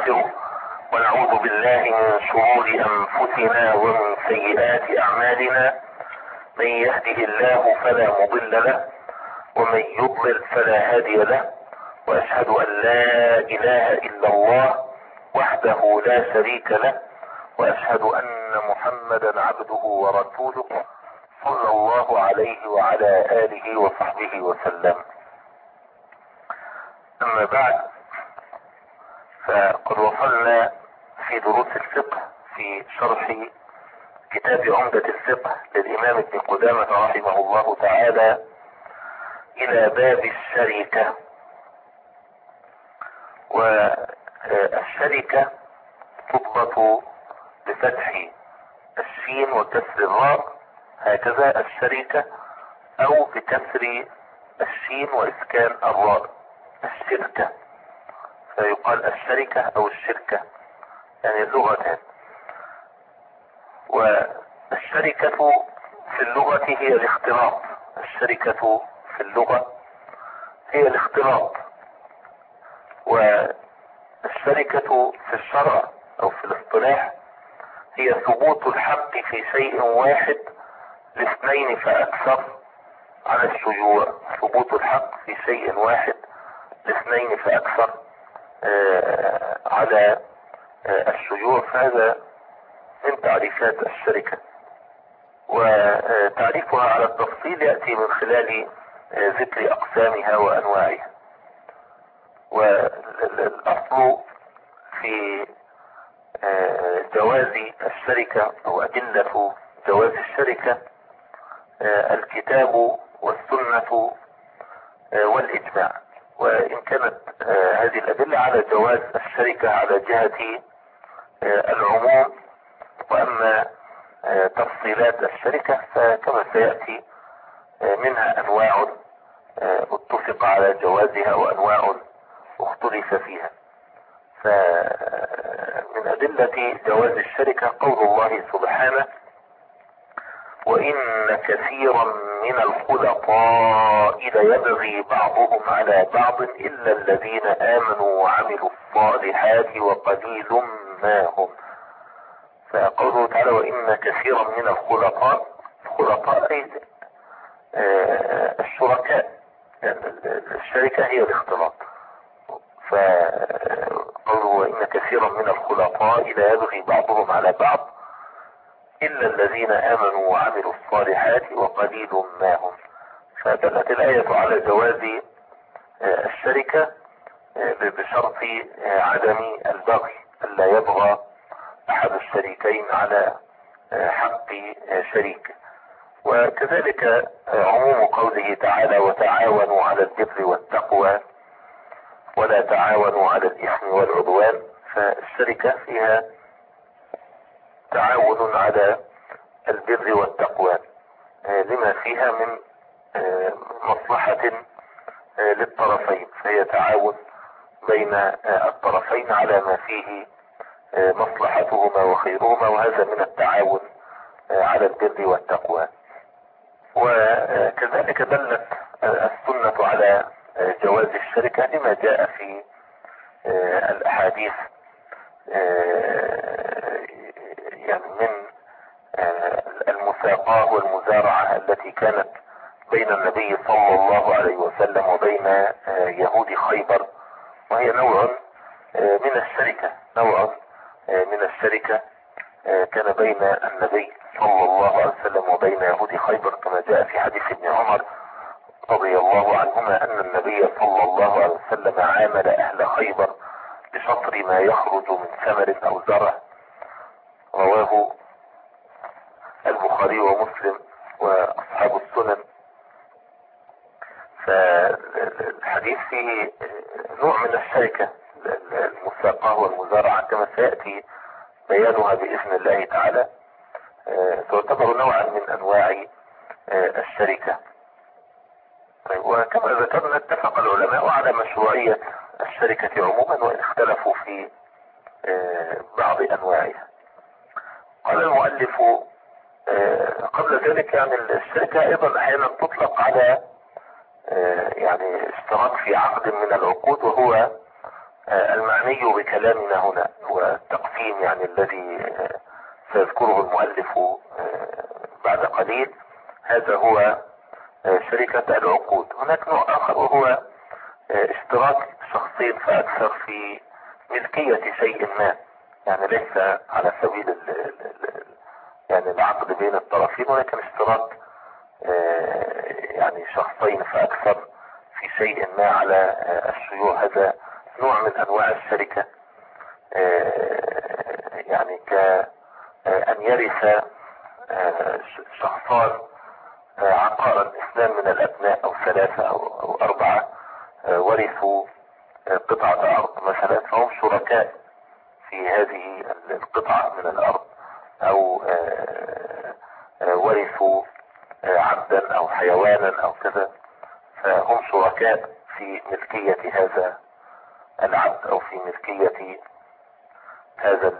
ونستغفره ونعوذ بالله من شرور انفسنا ومن سيئات اعمالنا. من يهده الله فلا مضل له ومن يضلل فلا هادي له، واشهد ان لا اله الا الله وحده لا شريك له، واشهد ان محمدا عبده ورسوله صلى الله عليه وعلى اله وصحبه وسلم. اما بعد، فقد وصلنا في دروس الفقه في شرح كتاب عمدة الفقه للامام ابن قدامة رحمه الله تعالى الى باب الشركة. والشركة تضبط بفتح الشين وكسر الراء، هكذا الشركة، او بكسر الشين واسكان الراء الشركة، فيقال الشركة او الشركة، يعني اللغتان. والشركة في اللغة هي الاختلاط. الشركة في اللغة هي الاختلاط. والشركة في الشرع او في الاصطلاح هي ثبوت الحق في شيء واحد لاثنين فاكثر على الشيوع. ثبوت الحق في شيء واحد لاثنين فاكثر على الشيوع، فهذا من تعريفات الشركة. وتعريفها على التفصيل يأتي من خلال ذكر أقسامها وأنواعها. والأصل في جواز الشركة أو أدلة جواز الشركة الكتاب والسنة والإجماع. وإن كانت هذه الأدلة على جواز الشركة على جهة العموم، وأما تفصيلات الشركة فكما سيأتي منها أنواع اتفق على جوازها وأنواع اختلف فيها. فمن أدلة جواز الشركة قول الله سبحانه: وإن كثيرا من الخلطاء ليبغي بعضهم على بعض إلا الذين آمنوا وعملوا الصالحات وقليل ما هم. فقوله تعالى: وإن كثيرا من الخلطاء أي الشركاء، يعني الشركة هي الاختلاط. فقوله: وإن كثيرا من الخلطاء ليبغي بعضهم على بعض إلا الذين آمنوا وعملوا الصالحات وقليل ما هم. فدلت الآية على جواز الشركة بشرط عدم البغي، ألا يبغى أحد الشريكين على حق شريك. وكذلك عموم قوله تعالى: وتعاونوا على البر والتقوى ولا تعاونوا على الإثم والعدوان. فالشركة فيها تعاون على البر والتقوى لما فيها من مصلحة للطرفين، فهي تعاون بين الطرفين على ما فيه مصلحتهما وخيرهما، وهذا من التعاون على البر والتقوى. وكذلك دلت السنة على جواز الشركة لما جاء في الأحاديث يعني من المساقاة والمزارعة التي كانت بين النبي صلى الله عليه وسلم وبين يهود خيبر، وهي نوع من الشركة، كان بين النبي صلى الله عليه وسلم وبين يهود خيبر، كما جاء في حديث ابن عمر رضي الله عنهما أن النبي صلى الله عليه وسلم عامل أهل خيبر بشطر ما يخرج من ثمر أو زرع. رواه البخاري ومسلم وأصحاب السنن. فالحديث فيه نوع من الشركة، المساقاة والمزارعة، كما سيأتي بيانها بإذن الله تعالى. تعتبر نوعا من أنواع الشركة. وكما ذكرنا اتفق العلماء على مشروعية الشركة عموما، وإن اختلفوا في بعض أنواعها. قال المؤلف قبل ذلك يعني الشركة أيضا أحيانا تطلق على يعني اشتراك في عقد من العقود، وهو المعني بكلامنا هنا والتقسيم يعني الذي سيذكره المؤلف بعد قليل، هذا هو شركة العقود. هناك نوع آخر وهو اشتراك شخصين فأكثر في ملكية شيء ما، يعني ليس على سبيل يعني العقد بين الطرفين، ولكن اشتراك يعني شخصين فأكثر في شيء ما على الشيوع. هذا نوع من أنواع الشركة، يعني كأن يرث شخصان عقارا، اثنان من الأبناء أو ثلاثة أو أربعة ورثوا قطعة أرض مثلا، فهم شركاء في هذه القطعة من الأرض، أو ورثوا عبدا أو حيوانا أو كذا، فهم شركاء في ملكية هذا العبد أو في ملكية هذا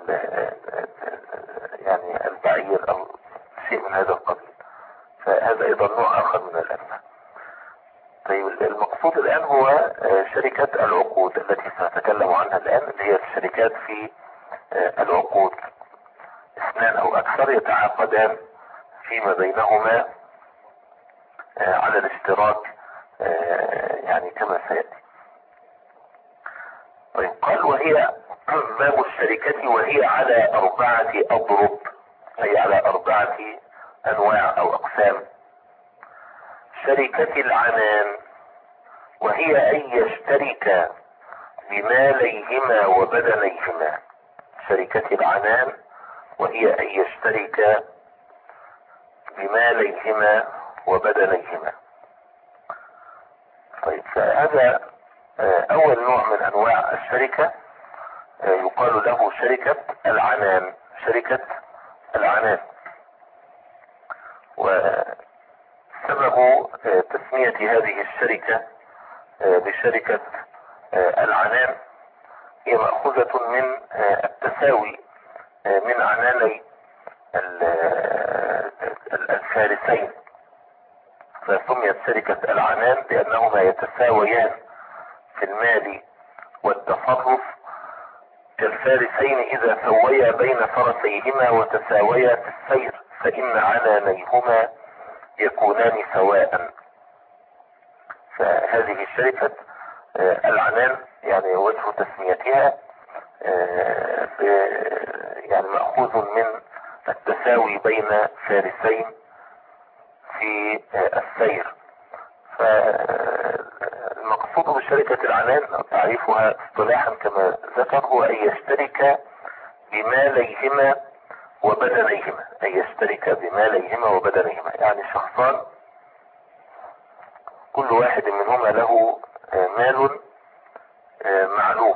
يعني البعير أو شيء من هذا القبيل. فهذا أيضا نوع آخر من الأنواع. طيب المقصود الآن هو شركة العقود التي سنتكلم عنها الآن، اللي هي الشركات في العقود، اثنان أو أكثر يتعاقدان فيما بينهما على الاشتراك يعني كما سيأتي. طيب قال وهي باب الشركة وهي على 4 أضرب، أي على 4 أنواع أو أقسام. شركة العنان وهي أن يشترك بماليهما وبدنيهما. شركة العنان وهي أن يشترك بماليهما وبدنيهما. طيب فهذا أول نوع من أنواع الشركة، يقال له شركة العنان. شركة العنان، وسبب تسمية هذه الشركة بشركة العنان هي مأخوذة من التساوي من عناني الفارسين، فسميت شركة العنان لأنهما يتساويان في المال والتصرف كالفارسين إذا سويا بين فرسيهما وتساويا في السير، فإن عنانيهما يكونان سواء. فهذه شركة العنان يعني وجه تسميتها يعني مأخوذ من التساوي بين فارسين في السير. فالمقصود بشركة العنان تعريفها اصطلاحا كما ذكر هو أن يشترك بماليهما وبدنيهما، أن يشترك بماليهما وبدنيهما، يعني شخصان كل واحد منهما له مال معلوم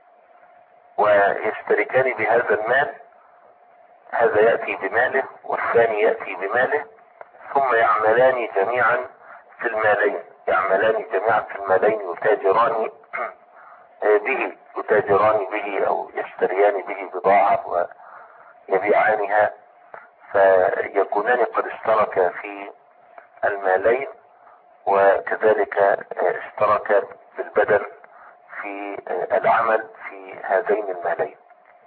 ويشتركان بهذا المال، هذا يأتي بماله والثاني يأتي بماله، ثم يعملان جميعا في المالين، يعملان جميعا في المالين، يتاجران به أو يشتريان به بضاعة ويبيعانها، فيكونان قد اشتركا في المالين، وكذلك اشتركا بالبدن في العمل في هذين المالين.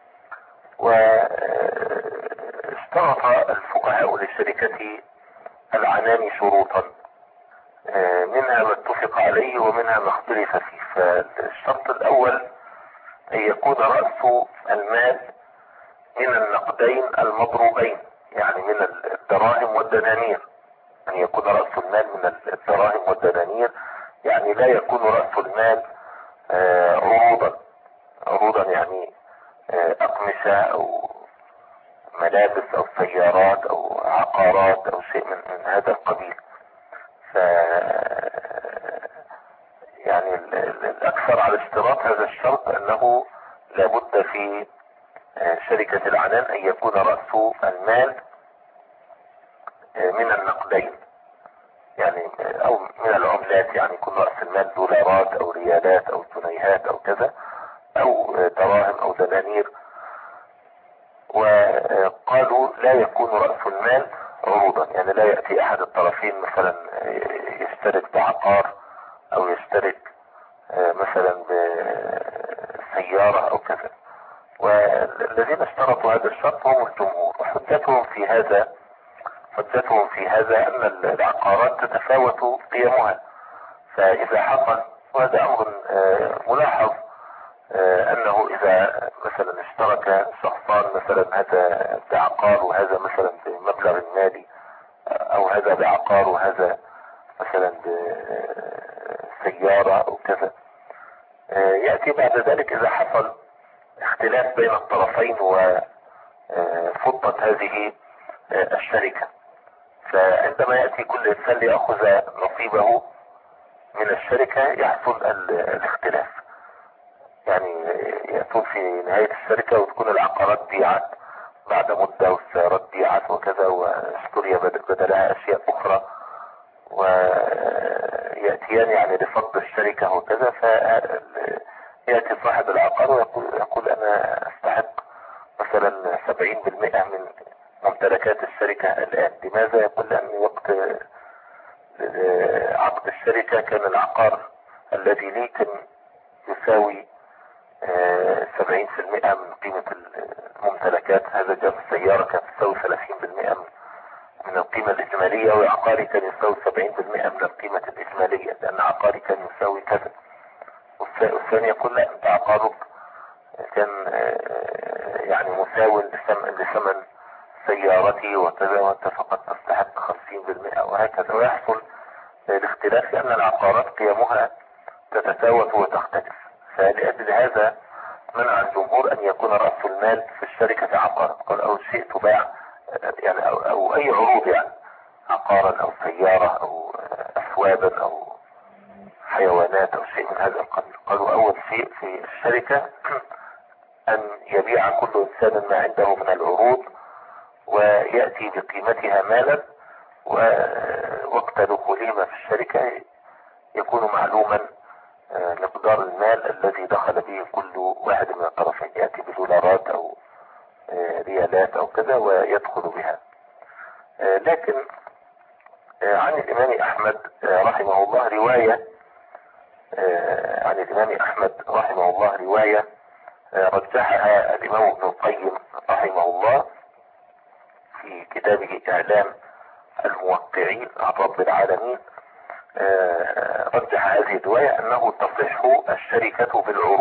واشترط الفقهاء لشركة العنان شروطا، منها ما اتفق عليه ومنها ما اختلف فيه. فالشرط الأول أن يكون رأس المال من النقدين المضروبين، يعني من الدراهم والدنانير، أن يكون رأس المال من الدراهم والدنانير، يعني لا يكون رأس المال عروضا يعني أقمشة أو ملابس أو سيارات أو عقارات أو شيء من هذا القبيل. يعني الأكثر على اشتراط هذا الشرط أنه لابد في شركة العنان أن يكون رأس المال من النقدين، يعني أو من العملات، يعني يكون رأس المال دولارات أو ريالات أو جنيهات أو كذا، أو دراهم أو دنانير. وقالوا لا يكون رأس المال عروضا، يعني لا يأتي أحد الطرفين مثلا يشترك بعقار أو يشترك مثلا سيارة او كذا. والذين اشترطوا هذا الشرط هم الجمهور، وحجتهم في هذا ان العقارات تتفاوت قيمها. فاذا حصل، وهذا امر ملاحظ، انه اذا مثلا اشترك شخصان، مثلا هذا بعقار وهذا مثلا بمبلغ مالي، او هذا بعقار وهذا مثلا بسيارة او كذا، يأتي بعد ذلك اذا حصل اختلاف بين الطرفين وفضت هذه الشركة، فعندما يأتي كل انسان ليأخذ نصيبه من الشركة يحصل الاختلاف. يعني يأتون في نهاية الشركة وتكون العقارات بيعت بعد مدة والسيارات بيعت وكذا، واشتري بدلها اشياء اخرى، ويأتيان يعني لفض الشركة وكذا. فيأتي صاحب العقار ويقول انا استحق مثلا 70% من ممتلكات الشركة الان. لماذا؟ يقول لان وقت عقد الشركة كان العقار الذي لي كان يساوي 70% من قيمة الممتلكات، هذا جاب السيارة كانت تساوي 30% من القيمة الإجمالية، وعقاري كان يساوي 70% من القيمة الإجمالية، لأن عقاري كان يساوي كذا. والثاني يقول لا، أنت عقارك كان يعني مساو لثمن سيارتي وكذا، وأنت فقط تستحق 50%، وهكذا. ويحصل الاختلاف لأن العقارات قيمها تتفاوت وتختلف. فلأجل هذا منع الجمهور أن يكون رأس المال في الشركة عقارا. قال أو شيء تباع يعني أو أي عروض، يعني عقارا أو سيارة أو أثوابا أو حيوانات أو شيء من هذا القبيل. قالوا أول شيء في الشركة أن يبيع كل إنسان ما عنده من العروض ويأتي بقيمتها مالا، ووقت دخولهما في الشركة يكون معلوما مقدار المال الذي دخل به كل واحد من الطرفين، يأتي بدولارات أو ريالات أو كذا ويدخل بها. لكن عن الإمام أحمد رحمه الله رواية رجحها الإمام ابن القيم رحمه الله في كتابه إعلام الموقعين عن رب العالمين. رجح هذه الرواية أنه تصح الشركة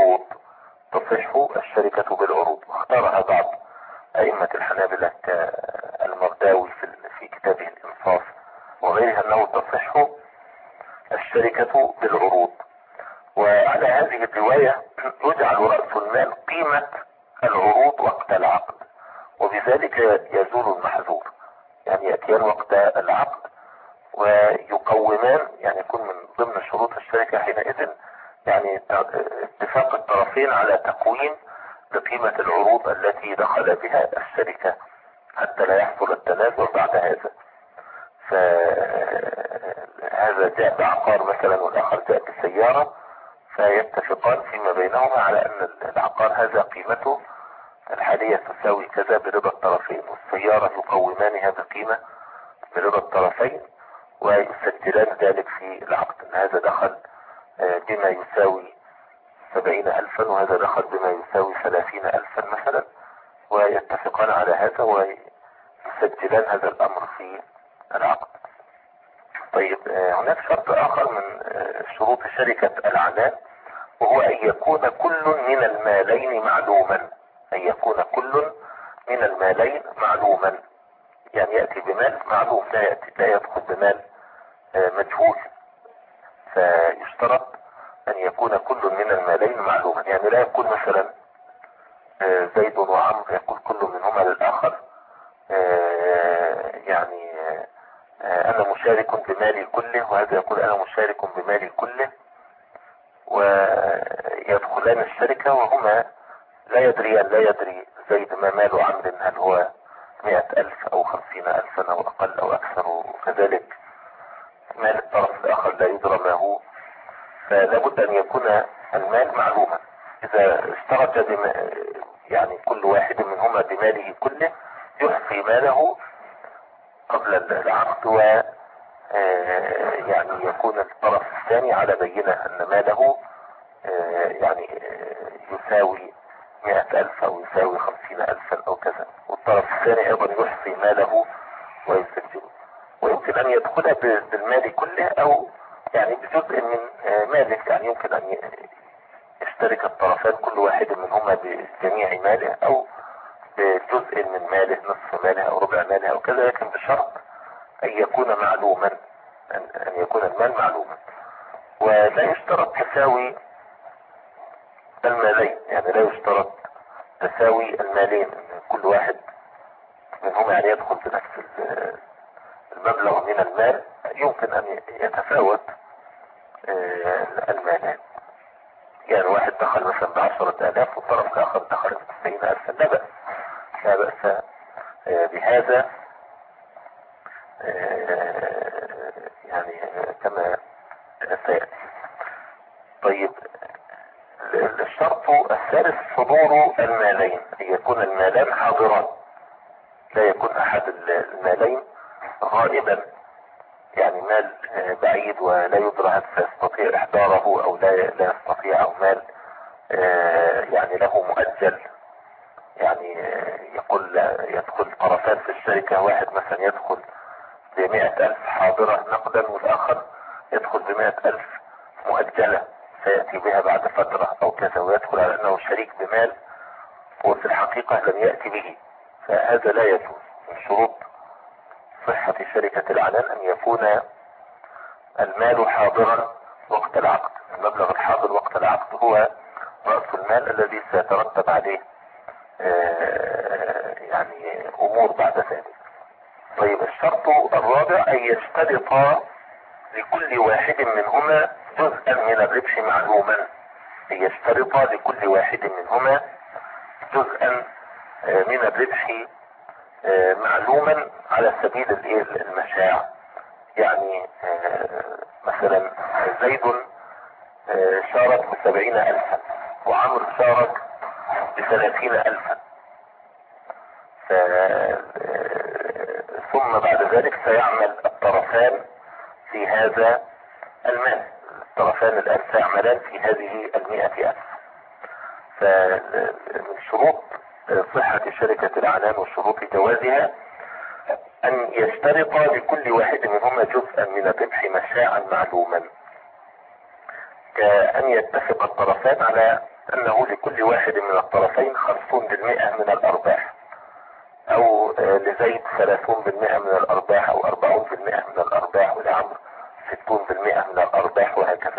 بالعروض، واختارها بعض أئمة الحنابلة كالمرداوي في كتابه الإنصاف وغيرها، أنه تصح الشركة بالعروض. وعلى هذه الرواية يجعل رأس المال قيمة العروض وقت العقد، وبذلك يزول المحذور. يعني يأتيان وقت العقد ويقومان، يعني يكون من ضمن شروط الشركة حينئذ يعني اتفاق الطرفين على تقويم بقيمة العروض التي دخل بها الشركة حتى لا يحصل التنازل بعد هذا. فهذا جاء بعقار مثلا والآخر جاء بسيارة، فيتفقان فيما بينهما على أن العقار هذا قيمته الحالية تساوي كذا برضا الطرفين، والسيارة يقومانها بقيمة برضا الطرفين، ويسجلان ذلك في العقد أن هذا دخل بما يساوي 70,000 وهذا دخل بما يساوي 30,000 مثلا، ويتفقان على هذا ويسجلان هذا الأمر في العقد. طيب، هناك شرط آخر من شروط شركة العنان، وهو أن يكون كل من المالين معلوما. يعني يأتي بمال معلوم، لا يدخل بمال مجهول. فيشترط أن يكون كل من المالين معلوما، يعني لا يقول مثلا زيد وعمرو، يقول كل منهما للآخر يعني أنا مشارك بمالي كله، وهذا يقول أنا مشارك بمالي كله، ويدخلان الشركة وهما لا يدري زيد ما مال عمرو، هل هو 100,000 أو 50,000 أو أقل أو أكثر، وكذلك مال الطرف الآخر لا يدرى ما هو. فلا بد أن يكون المال معلوما. إذا اشترك يعني كل واحد منهما بماله كله، يحصي ماله قبل العقد، و يعني يكون الطرف الثاني على بينة أن ماله يعني يساوي 100,000 أو يساوي 50,000 أو كذا، والطرف الثاني أيضا يحصي ماله ويسجله، ويمكن أن يدخل بالمال كله أو يعني بجزء من ماله. يعني يمكن أن يشترك الطرفان كل واحد منهما بجميع ماله أو بجزء من ماله، نصف ماله أو ربع ماله أو كذا، لكن بشرط أن يكون معلوما، أن يكون المال معلوما. ولا يشترط تساوي المالين، يعني لا يشترط تساوي المالين، كل واحد منهما يعني يدخل بنفس المبلغ من المال، يمكن أن يتفاوت المالان. يعني واحد دخل مثلا ب10,000 والطرف الآخر دخل ب90,000، لا بأس، لا بأس بهذا، يعني كما سيأتي. طيب، الشرط الثالث حضور المالين، أن يكون المالان حاضران، لا يكون أحد المالين غائبا، يعني مال بعيد ولا يدرى هل سيستطيع إحضاره أو لا يستطيع، أو مال يعني له مؤجل، يعني يدخل طرفان في الشركة، واحد مثلا يدخل ب100,000 حاضرة نقدا، والآخر يدخل ب100,000 مؤجلة سيأتي بها بعد فترة أو كذا، ويدخل على أنه شريك بمال وفي الحقيقة لم يأتي به، فهذا لا يجوز. من شروط صحة شركة العنان أن يكون المال حاضرا وقت العقد، المبلغ الحاضر وقت العقد هو رأس المال الذي سيترتب عليه يعني أمور بعد ذلك. طيب، الشرط الرابع أن يشترط لكل واحد منهما جزءا من الربح معلوما، أن يشترط لكل واحد منهما جزءا من الربح معلوما على سبيل المشاع. يعني مثلا زيد شارك ب70,000 وعمر شارك ب30,000، ثم بعد ذلك سيعمل الطرفان في هذا المال، الطرفان الآن سيعملان في هذه 100,000. فمن شروط صحة شركة العنان وشروط جوازها أن يشترط لكل واحد منهما جزءا من الربح مشاعا معلوما، كأن يتفق الطرفان على أنه لكل واحد من الطرفين 50% من الأرباح، أو لزيد 30% من الأرباح، أو 40% من الأرباح، ولعمر 60% من الأرباح، وهكذا.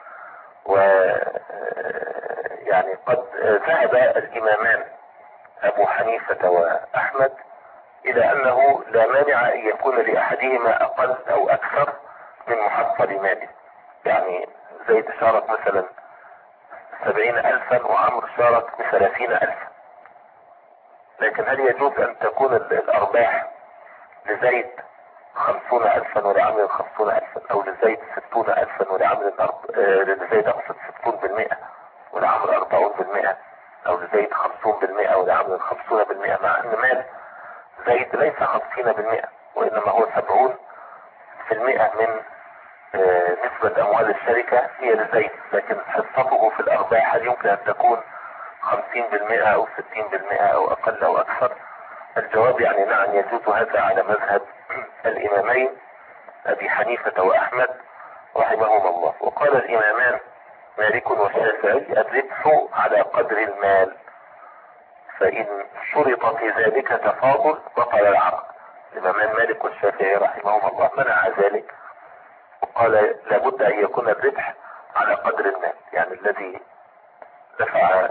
ويعني قد ذهب الإمامان أبو حنيفة وأحمد إلى أنه لا مانع أن يكون لأحدهما أقل أو أكثر من محصل ماله. يعني زيد شارك مثلا 70,000 وعمر شارك ب30,000، لكن هل يجوز أن تكون الأرباح لزيد 50,000 ولعمر 50,000، أو لزيد 60,000 ولعمر لزيد أقصد 60% ولعمر 40%، أو لزيد 50% ولعمر 50%، مع أن مال زيد ليس 50% وإنما هو 70% من نسبة أموال الشركة هي لزيد، لكن حصته في الأرباح هل يمكن أن تكون 50% أو 60% أو أقل أو أكثر؟ الجواب يعني نعم، يجوز هذا على مذهب الإمامين أبي حنيفة وأحمد رحمهما الله. وقال الإمامان مالك والشافعي الربح على قدر المال، فإن شرط في ذلك تفاضل بطل العقد. الإمامان مالك والشافعي رحمهما الله منع ذلك، وقال لابد أن يكون الربح على قدر المال، يعني الذي دفع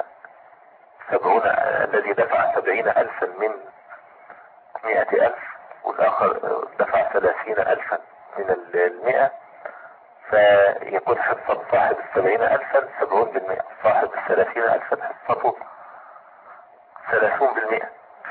70,000 من 100,000 والآخر دفع 30,000 من 100، فيكون حصة صاحب 70,000 70%، صاحب 30,000 حصته 30%.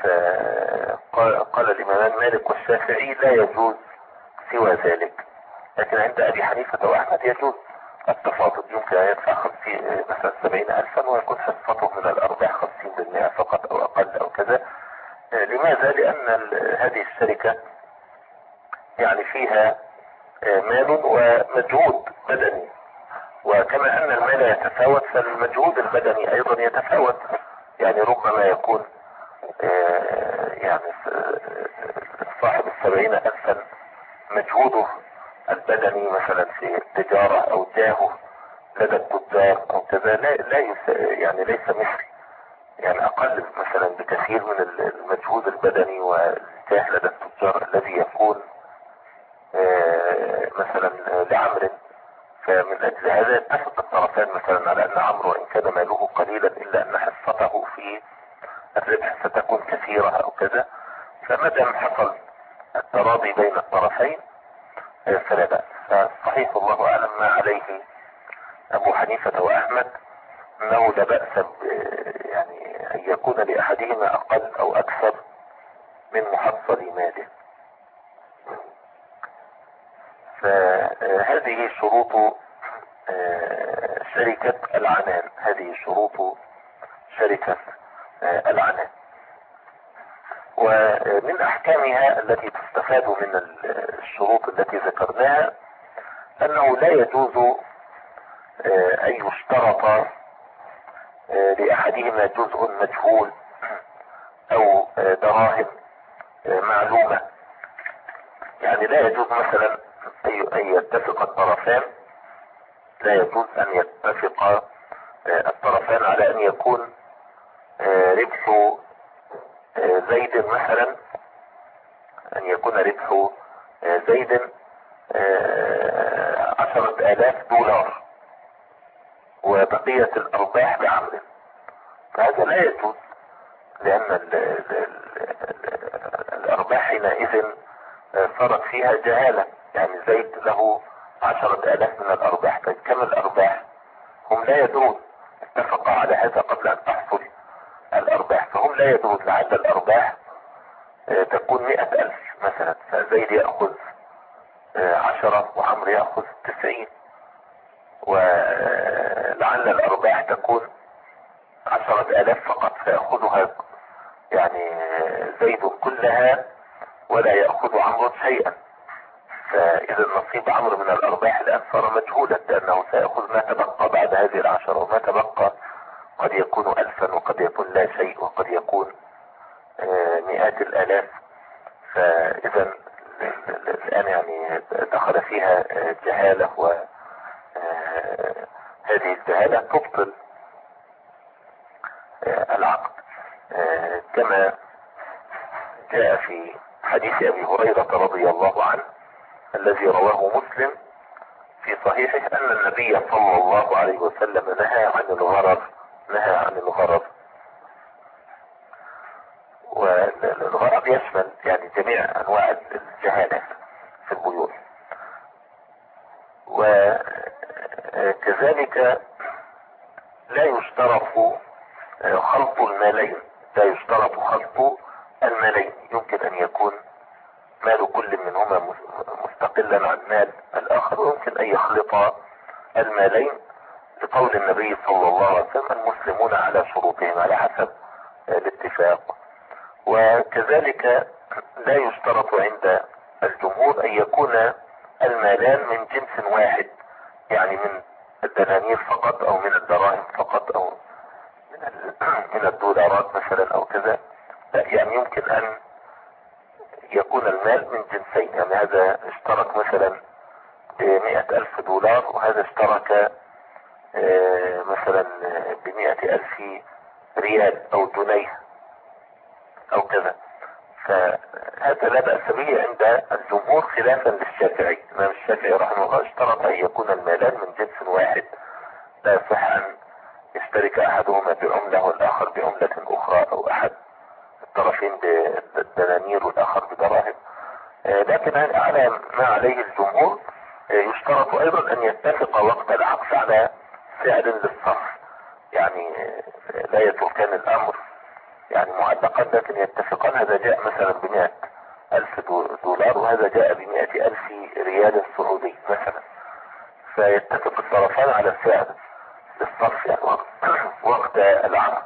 فقال الإمامان مالك والشافعي لا يجوز سوى ذلك، لكن عند أبي حنيفة وأحمد يجوز التفاضل، يمكن أن يدفع مثلا 70,000 ويكون حصته من الأرباح 50% فقط أو أقل أو كذا. لماذا؟ لأن هذه الشركة يعني فيها مال ومجهود بدني، وكما ان المال يتفاوت فالمجهود البدني ايضا يتفاوت. يعني ربما يكون يعني صاحب 70,000 مجهوده البدني مثلا في التجارة او جاهه لدى التجار او كذا يعني ليس مثل، يعني اقل مثلا بكثير من المجهود البدني والجاه لدى التجار الذي يكون مثلا لعمر. فمن اجل هذا يتفق الطرفان مثلا على ان عمرو وان كان ماله قليلا الا ان حصته في الربح ستكون كثيرة او كذا. فما دام حصل التراضي بين الطرفين فلا بأس. فصحيح الله اعلم ما عليه ابو حنيفة واحمد انه لا بأس يعني ان يكون لاحدهما اقل او اكثر من محصل ماله. فهذه شروط شركة العنان، هذه شروط شركة العنان. ومن احكامها التي تستفاد من الشروط التي ذكرناها انه لا يجوز ان يشترط لاحدهما جزء مجهول او دراهم معلومة. يعني لا يجوز مثلا ان يتفق الطرفان، لا يجوز ان يتفق الطرفان على ان يكون ربح زيد مثلا، ان يكون ربح زيد 10,000 دولار وبقية الارباح بعمل. فهذا لا يجوز، لان الارباح حينئذ صارت فيها جهالة. يعني زيد له 10,000 من الارباح، طيب كم الارباح؟ هم لا يدرون. اتفقوا على هذا قبل ان تحصل الارباح، فهم لا يدرون لعل الارباح تكون 100,000 مثلا، فزيد يأخذ 10 وعمرو يأخذ 90، ولعل الارباح تكون 10,000 فقط فيأخذها يعني زيد كلها ولا يأخذ عمرو شيئا. فإذا نصيب عمرو من الأرباح الآن صار مجهولا، لأنه سيأخذ ما تبقى بعد هذه 10، وما تبقى قد يكون 1000 وقد يكون لا شيء وقد يكون مئات الآلاف. فإذا الآن يعني دخل فيها جهالة، وهذه الجهالة تبطل العقد. كما جاء في حديث أبي هريرة رضي الله عنه الذي رواه مسلم في صحيحه أن النبي صلى الله عليه وسلم نهى عن الغرر. والغرر يشمل يعني جميع أنواع الجهالة في البيوع. وكذلك لا يشترط خلط المالين، يمكن أن يكون مال كل منهما مستقلا عن مال الآخر، ويمكن أن يخلط المالين لقول النبي صلى الله عليه وسلم المسلمون على شروطهم على حسب الاتفاق. وكذلك لا يشترط عند الجمهور أن يكون المالان من جنس واحد، يعني من الدنانير فقط أو من الدراهم فقط أو من الدولارات مثلا أو كذا. لا، يعني يمكن أن يكون المال من جنسين، يعني هذا اشترك مثلا ب100,000 دولار وهذا اشترك مثلا ب100,000 ريال او جنيه او كذا. فهذا لا بأس به عند الجمهور خلافا للشافعي. الإمام الشافعي رحمه الله اشترط ان يكون المالان من جنس واحد، لا يصح ان يشترك احدهما بعملة والاخر بعملة اخرى او احد الطرفين بالدنانير والاخر بدراهم. لكن على ما عليه الجمهور يشترط ايضا ان يتفق وقت العقد على سعر للصرف. يعني لا يتركان الامر يعني معلقا، لكن يتفقان هذا جاء مثلا ب100,000 دولار وهذا جاء ب100,000 ريال سعودي مثلا، فيتفق الطرفان على سعر للصرف يعني وقت العقد.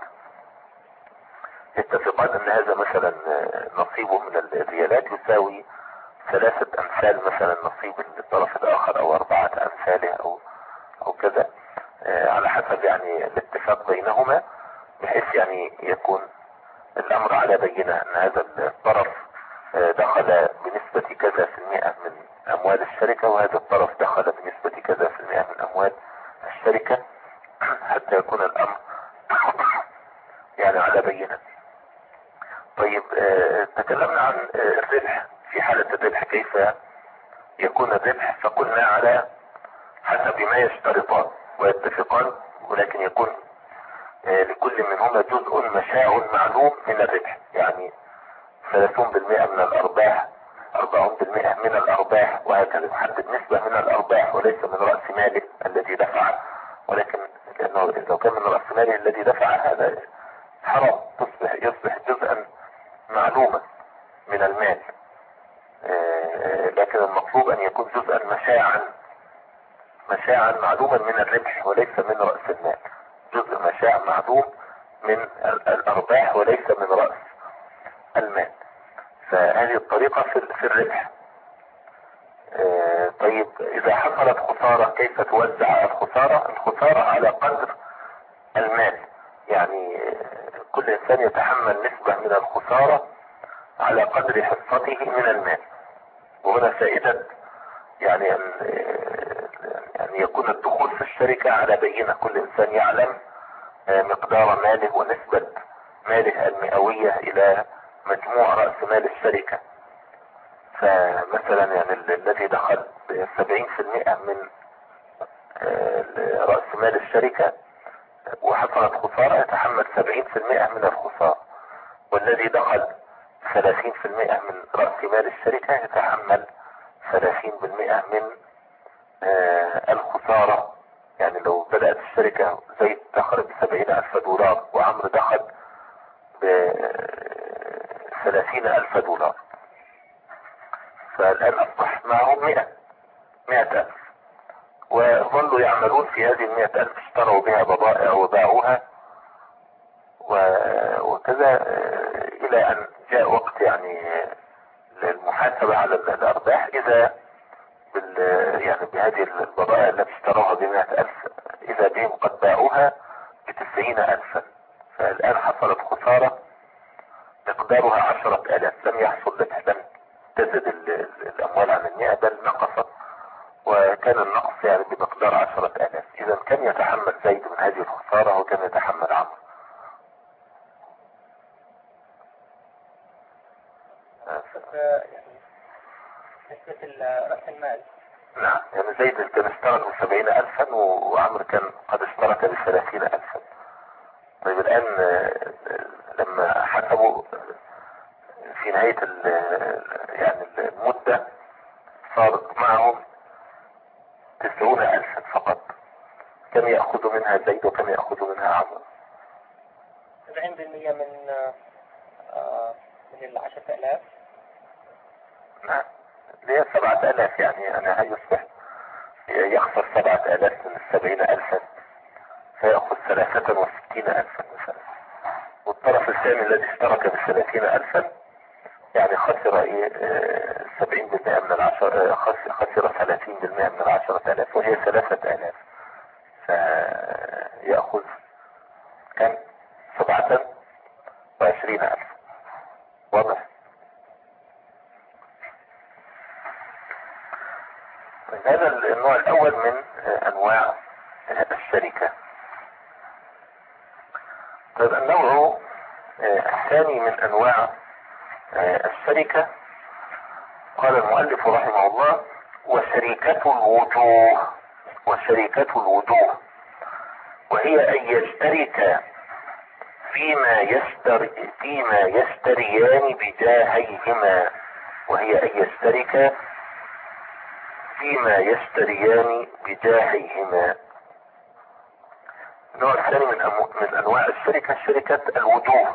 يتفقان ان هذا مثلا نصيبه من الريالات يساوي 3 امثال مثلا نصيب الطرف الاخر او 4 امثاله او او كذا، على حسب يعني الاتفاق بينهما، بحيث يعني يكون الامر على بينة ان هذا الطرف دخل بنسبة كذا في المئة من اموال الشركة، وهذا الطرف دخل بنسبة كذا في المئة من اموال الشركة، حتى يكون الامر يعني على بينة. طيب تكلمنا عن الربح. في حالة الربح كيف يكون الربح؟ فقلنا على حسب ما يشترطان ويتفقان، ولكن يكون لكل منهما جزء مشاع معلوم من الربح، يعني 30% من الارباح، 40% من الارباح، وهكذا. يحدد نسبة من الارباح وليس من رأس ماله الذي دفع، ولكن لانه لو كان من رأس ماله الذي دفع هذا حرام، يصبح جزءا معلوما من المال. لكن المطلوب ان يكون جزءا مشاعا معلوما من الربح وليس من رأس المال، جزء مشاع معلوم من الارباح وليس من رأس المال. فهذه الطريقة في الربح. طيب اذا حصلت خسارة كيف توزع الخسارة؟ الخسارة على قدر المال، يعني كل انسان يتحمل نسبة من الخسارة على قدر حصته من المال. وهنا فائدة يعني يعني يكون الدخول في الشركة على بينة، كل انسان يعلم مقدار ماله ونسبة ماله المئوية الى مجموع رأس مال الشركة. فمثلا يعني الذي دخل 70% من رأس مال الشركة وحصلت خسارة يتحمل 70% من الخسارة، والذي دخل 30% من رأس مال الشركة يتحمل 30% من الخسارة. يعني لو بدأت الشركة زيد دخل $70,000 وعمرو دخل $30,000، فالآن أصبح معهم 100,000، وظلوا يعملون في هذه 100,000، اشتروا بها بضائع وباعوها وكذا، إلى أن جاء وقت يعني المحاسبة على الأرباح. إذا يعني بهذه البضائع التي اشتروها ب100,000 إذا بهم قد باعوها ب90,000، فالآن حصلت خسارة مقدارها 10,000، لم يحصل ربح، لم تزد الأموال عن 100 بل نقصت، وكان النقص يعني بمقدار 10,000. إذا كم يتحمل زيد من هذه الخسارة وكم يتحمل عمرو؟ نسبة رأس المال. نعم، يعني زيد كان اشترك ب70,000 وعمرو كان قد اشترك ب30,000. طيب الآن لما حسبوا في نهاية يعني المدة صار معهم 90,000 فقط، كم يأخذ منها زيد وكم يأخذ منها عمرو؟ 70% من 10,000. نعم، ليه 7,000، يعني أنا هيصبح يخسر 7,000 من 70,000 فيأخذ 63,000 مثلا. والطرف الثاني الذي اشترك ب30,000 يعني خسر 70% من 10، خسر 30% من 10,000 وهي 3,000، فيأخذ كم؟ 27,000. واضح؟ هذا النوع الأول من أنواع الشركة. طيب النوع الثاني من أنواع الشركة قال المؤلف رحمه الله: وشركة الوجوه. وشركة الوجوه وهي أن يشترك فيما يشتريان بجاهيهما. وهي أن يشترك فيما يشتريان بجاهيهما. النوع الثاني من أنواع الشركة شركة الوجوه،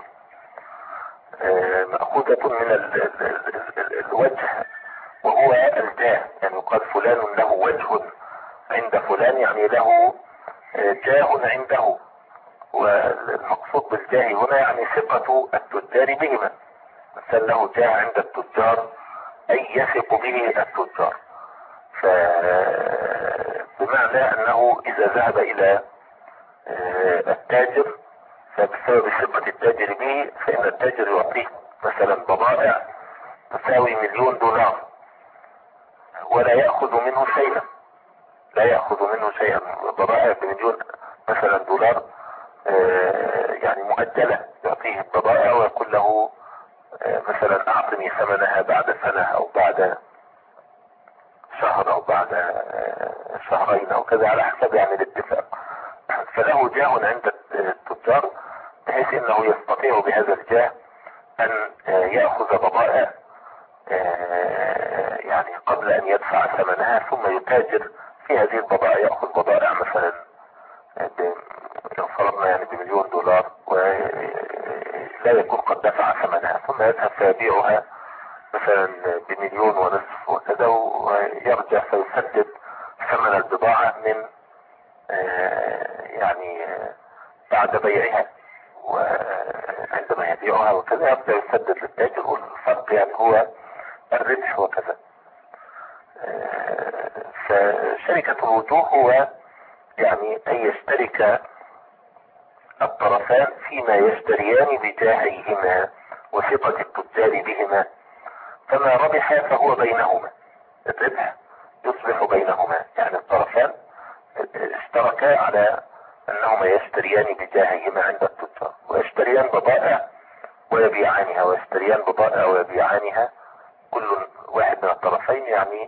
مأخوذة من الوجه وهو الجاه، يعني يقال فلان له وجه عند فلان، يعني له جاه عنده. والمقصود بالجاه هنا يعني ثقة التجار بهما، مثلا له جاه عند التجار أي يثق به التجار. بمعنى انه اذا ذهب الى التاجر فبسبب ثقة التاجر به فان التاجر يعطيه مثلا بضائع تساوي $1,000,000 ولا يأخذ منه شيئا، لا يأخذ منه شيئا، بضائع ب1,000,000 مثلا دولار يعني مؤجلة، يعطيه البضائع ويقول له مثلا اعطني ثمنها بعد سنة او بعد شهر او بعد شهرين او كذا على حسب يعني الاتفاق. فله جاه عند التجار بحيث انه يستطيع بهذا الجاه ان يأخذ بضائع يعني قبل ان يدفع ثمنها ثم يتاجر في هذه البضائع، يأخذ بضائع مثلا لو فرضنا يعني ب1,000,000 دولار ولا يكون قد دفع ثمنها ثم يذهب فيبيعها مثلا ب1,500,000 وكذا ويرجع فيسدد ثمن البضاعة من يعني بعد بيعها، وعندما يبيعها وكذا يبدأ يسدد للتاجر والفرق يعني هو الربح وكذا. فشركة الوجوه هو يعني ان يشترك الطرفان فيما يشتريان بجاهيهما وثقة التجار بهما، فما ربح فهو بينهما، الربح يصبح بينهما، يعني الطرفان اشتركا على انهما يشتريان بجاههما عند التجار ويشتريان بضائع ويبيعانها، ويشتريان بضائع ويبيعانها، كل واحد من الطرفين يعني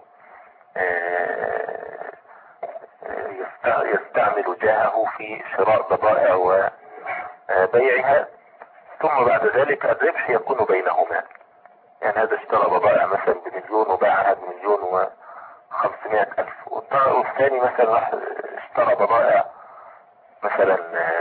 يستعمل جاهه في شراء بضائع وبيعها، ثم بعد ذلك الربح يكون بينهما. يعني هذا اشترى بضائع مثلا ب1,000,000 وباعها ب1,500,000، والثاني مثلا راح اشترى بضائع مثلا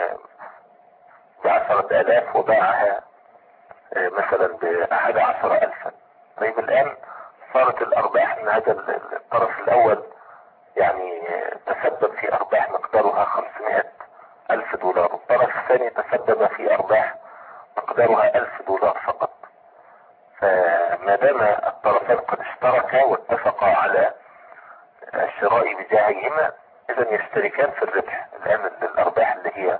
ب10,000 وباعها مثلا ب11,000. طيب الان صارت الارباح من هذا الطرف الاول يعني تسبب في ارباح مقدارها $500,000، والطرف الثاني تسبب في ارباح مقدارها $1,000 فقط. فما دام الطرفان قد اشتركا واتفقا على الشراء بجاههما اذا يشتركان في الربح. الان الارباح اللي هي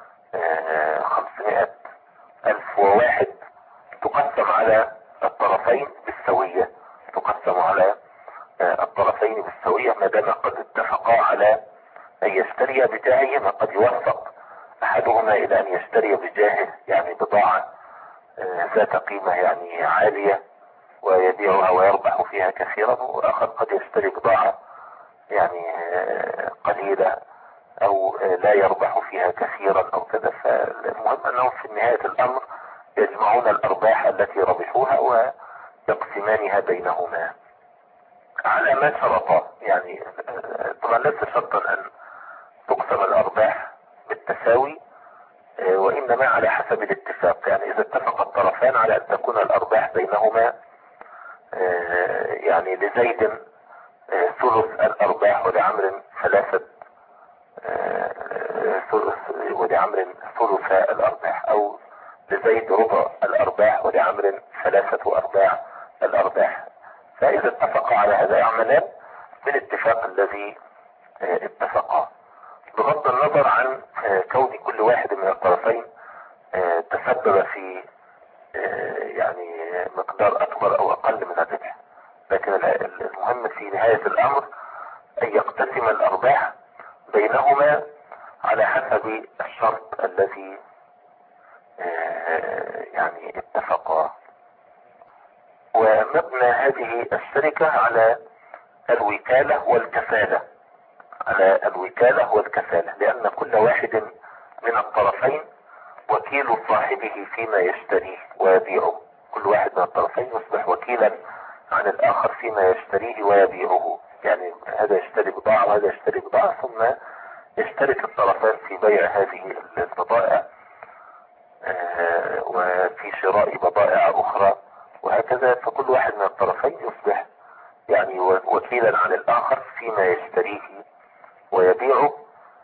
500,001 تقسم على الطرفين بالسوية، تقسم على الطرفين بالسوية ما دام قد اتفقا على ان يشتري بجاههما. قد يوفق احدهما الى ان يشتري بجاهه يعني بضاعة ذات قيمة يعني عالية ويبيعها ويربح فيها كثيرا، واخر قد يشتري بضاعة يعني قليلة او لا يربح فيها كثيرا او كذا. فالمهم انهم في نهاية الامر يجمعون الارباح التي ربحوها ويقسمانها بينهما على ما شرطا. يعني طبعا ليس شرطا ان تقسم الارباح بالتساوي، وانما على حسب الاتفاق. يعني اذا اتفق الطرفان على ان تكون الارباح بينهما يعني لزيد ثلث الارباح ولعمر ثلاثة ولعمر ثلث الارباح، او لزيد ربع الارباح ولعمر 3/4 الارباح. فاذا اتفقا على هذا يعملان بالاتفاق الذي اتفقا، بغض النظر عن كون كل واحد من الطرفين تسبب في يعني مقدار اكبر او اقل من الربح. لكن المهم في نهاية الامر ان يقتسم الارباح بينهما على حسب الشرط الذي يعني اتفقا. ومبنى هذه الشركة على الوكالة والكفالة، على الوكالة والكفالة، لان كل واحد من الطرفين وكيل صاحبه فيما يشتريه ويبيعه. كل واحد من الطرفين يصبح وكيلا عن الاخر فيما يشتريه ويبيعه. يعني هذا يشتري بضاعة وهذا يشتري بضاعة، ثم يشترك الطرفان في بيع هذه البضائع وفي شراء بضائع اخرى وهكذا. فكل واحد من الطرفين يصبح يعني وكيلا عن الاخر فيما يشتريه ويبيعه،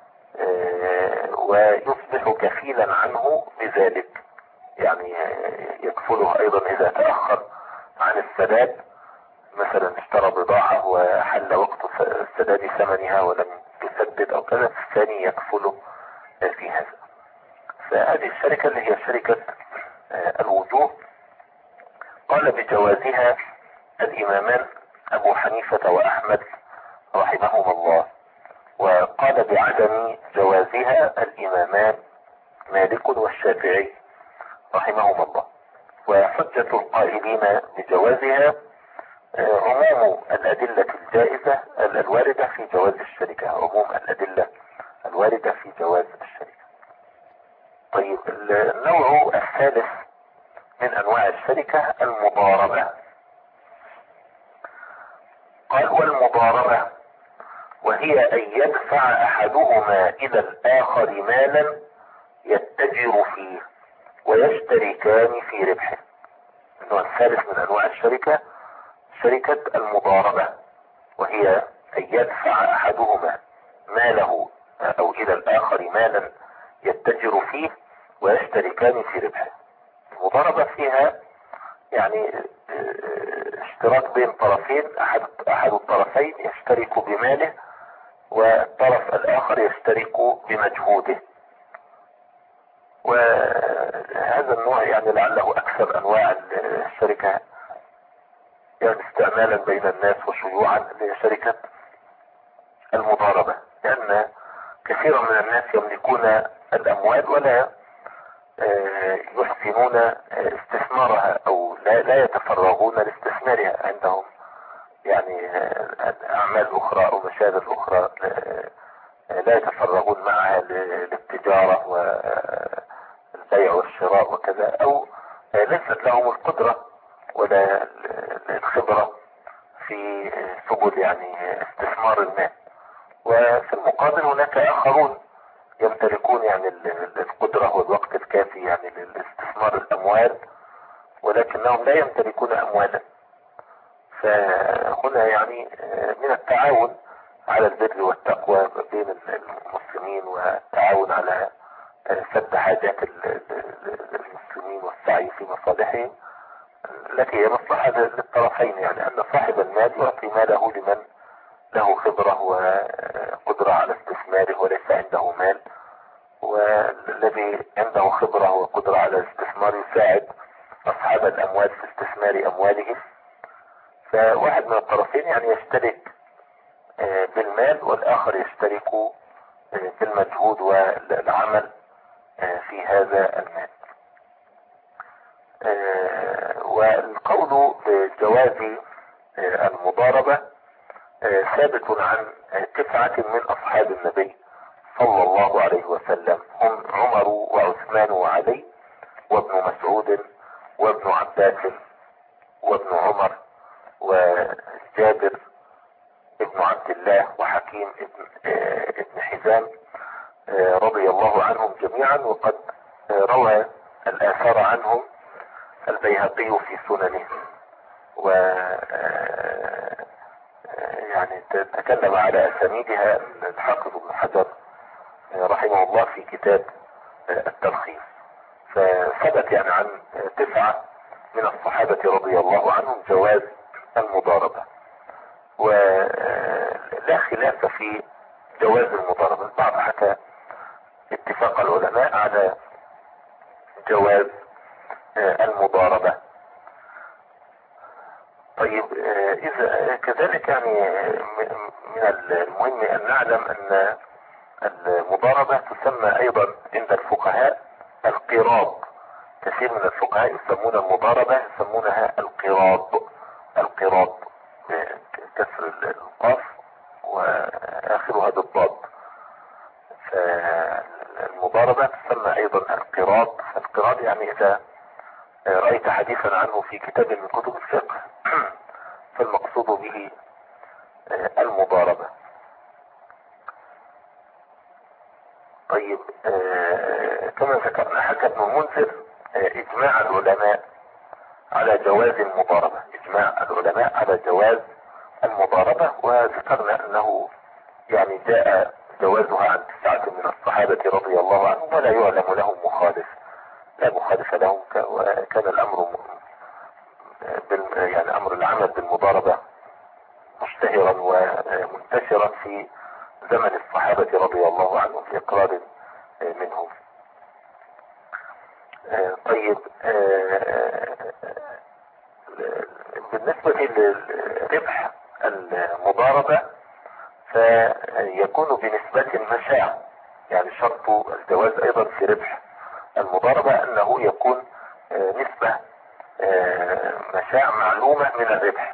ويصبح كفيلا عنه بذلك. يعني يكفله ايضا اذا تأخر عن السداد، مثلا اشترى بضاعة وحل وقت سداد ثمنها ولم يسدد او كذا، الثاني يكفله في هذا. فهذه الشركة اللي هي شركة الوجوه قال بجوازها الامامان ابو حنيفة واحمد رحمهما الله، وقال بعدم جوازها الامامان مالك والشافعي رحمهما الله. وحجة القائلين بجوازها عموم الأدلة الجائزة الواردة في جواز الشركة، عموم الأدلة الواردة في جواز الشركة. طيب النوع الثالث من أنواع الشركة المضاربة. قال والمضاربة وهي أن يدفع أحدهما إلى الآخر مالا يتجر فيه ويشتركان في ربحه. النوع الثالث من أنواع الشركة شركة المضاربة، وهي أن يدفع أحدهما ماله أو إلى الآخر مالا يتجر فيه ويشتركان في ربحه. المضاربة فيها يعني اشتراك بين طرفين، أحد الطرفين يشترك بماله والطرف الآخر يشترك بمجهوده. وهذا النوع يعني لعله أكثر أنواع الشركة يعني استعمالا بين الناس وشيوعا لشركة المضاربة، لأن كثيرا من الناس يملكون الأموال ولا يحسنون استثمارها أو لا يتفرغون لاستثمارها. عندهم يعني أعمال أخرى أو مشاغل أخرى لا يتفرغون معها للتجارة والبيع والشراء وكذا، أو ليست لهم القدرة ولا الخبرة في سبل يعني استثمار المال. وفي المقابل هناك آخرون يمتلكون يعني القدرة والوقت الكافي يعني لاستثمار الأموال، ولكنهم لا يمتلكون أموالا. فهنا يعني من التعاون على البر والتقوى بين المسلمين، والتعاون على سد حاجات المسلمين والسعي في مصالحهم التي هي مصلحة للطرفين، يعني أن صاحب المال يعطي ماله لمن له خبرة وقدرة على استثماره وليس عنده مال، والذي عنده خبرة وقدرة على الاستثمار يساعد أصحاب الأموال في استثمار أموالهم. فواحد من الطرفين يعني يشترك بالمال والآخر يشترك بالمجهود والعمل في هذا المال. والقول بجواز المضاربة ثابت عن 9 من أصحاب النبي صلى الله عليه وسلم، هم عمر وعثمان وعلي وابن مسعود وابن عباس وابن عمر وجابر ابن عبد الله وحكيم ابن حزام رضي الله عنهم جميعا. وقد روى الآثار عنهم البيهقي في سننه، و يعني تكلم على أسانيدها الحافظ ابن حجر رحمه الله في كتاب التلخيص. فثبت يعني عن 9 من الصحابة رضي الله عنهم جواز المضاربة، ولا خلاف في جواز المضاربة. البعض حكى اتفاق العلماء على جواز المضاربة. طيب إذا كذلك يعني من المهم أن نعلم أن المضاربة تسمى أيضا عند الفقهاء القراض. كثير من الفقهاء يسمون المضاربة يسمونها القراض. القراض كسر القاف وآخرها بالضاد. فالمضاربة تسمى أيضا القراض. القراض يعني إذا رأيت حديثا عنه في كتاب من كتب الفقه فالمقصود به المضاربة. طيب كما ذكرنا حكى ابن المنذر اجماع العلماء على جواز المضاربة، اجماع العلماء على جواز المضاربة. وذكرنا انه يعني جاء جوازها عن 9 من الصحابة رضي الله عنهم ولا يعلم لهم مخالف، لا مخالف لهم. وكان الامر يعني امر العمل بالمضاربة مشتهرا ومنتشرا في زمن الصحابة رضي الله عنهم بإقرار منهم. طيب، بالنسبة للربح المضاربة فيكون بنسبة مشاع، يعني شرط الجواز ايضا في ربح المضاربة انه يكون نسبة مشاع معلومة من الربح،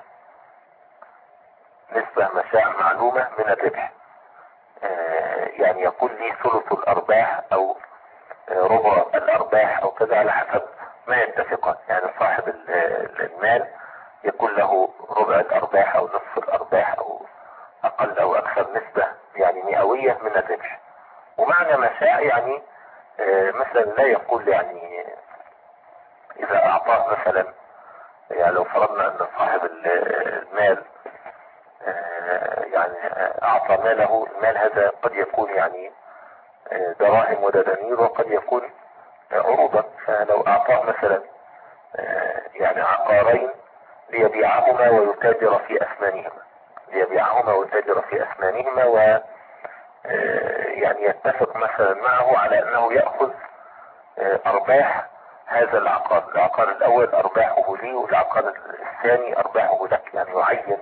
نسبة مشاع معلومة من الربح، يعني يكون لي ثلث الارباح او ربع الارباح او كذا على حسب ما يتفقان. يعني صاحب المال يكون له ربع الارباح او نصف الارباح او اقل او اكثر، نسبة يعني مئوية من الربح. ومعنى مشاع يعني مثلا لا يقول يعني اذا اعطاه مثلا، يعني لو فرضنا ان صاحب المال يعني اعطى ماله، المال هذا قد يكون يعني دراهم ودنانير وقد يكون عروضا، فلو اعطاه مثلا يعني عقارين ليبيعهما ويتاجر في اثمانهما، ليبيعهما ويتاجر في اثمانهما، و يعني يتفق مثلا معه على انه يأخذ ارباح هذا العقار، العقار الاول ارباحه لي والعقار الثاني ارباحه لك، يعني يعين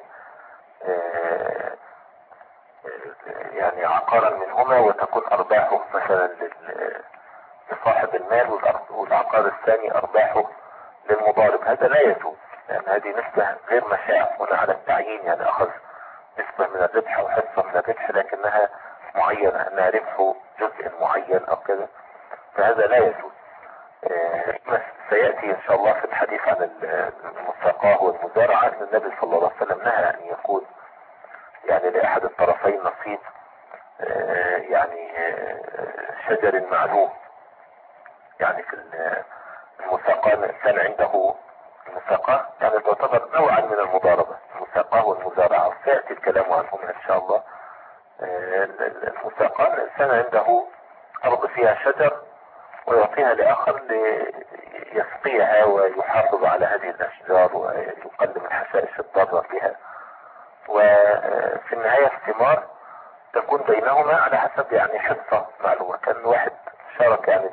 يعني عقارا منهما وتكون ارباحه مثلا لصاحب المال والعقار الثاني ارباحه للمضارب. هذا لا يجوز، لان هذه نسبة غير مشاع، هنا على التعيين، يعني اخذ نسبة من الربح او حصة من الربح لكنها معينة، انها ربح جزء معين او كذا، فهذا لا يجوز. سيأتي ان شاء الله في الحديث عن المساقاه والمزارعة ان النبي صلى الله عليه وسلم نهى ان يكون يعني لاحد الطرفين نصيب يعني شجر معلوم. يعني في المساقاه الانسان عنده المساقاه يعني تعتبر نوعا من المضاربة، المساقاه والمزارعة، وسيأتي الكلام عنهما ان شاء الله. المساقاه الانسان عنده ارض فيها شجر ويعطيها لاخر ليسقيها ويحافظ على هذه الاشجار ويقلم الحشائش الضارة بها، وفي النهاية الثمار تكون بينهما على حسب يعني حصة معلومة. كان واحد شارك يعني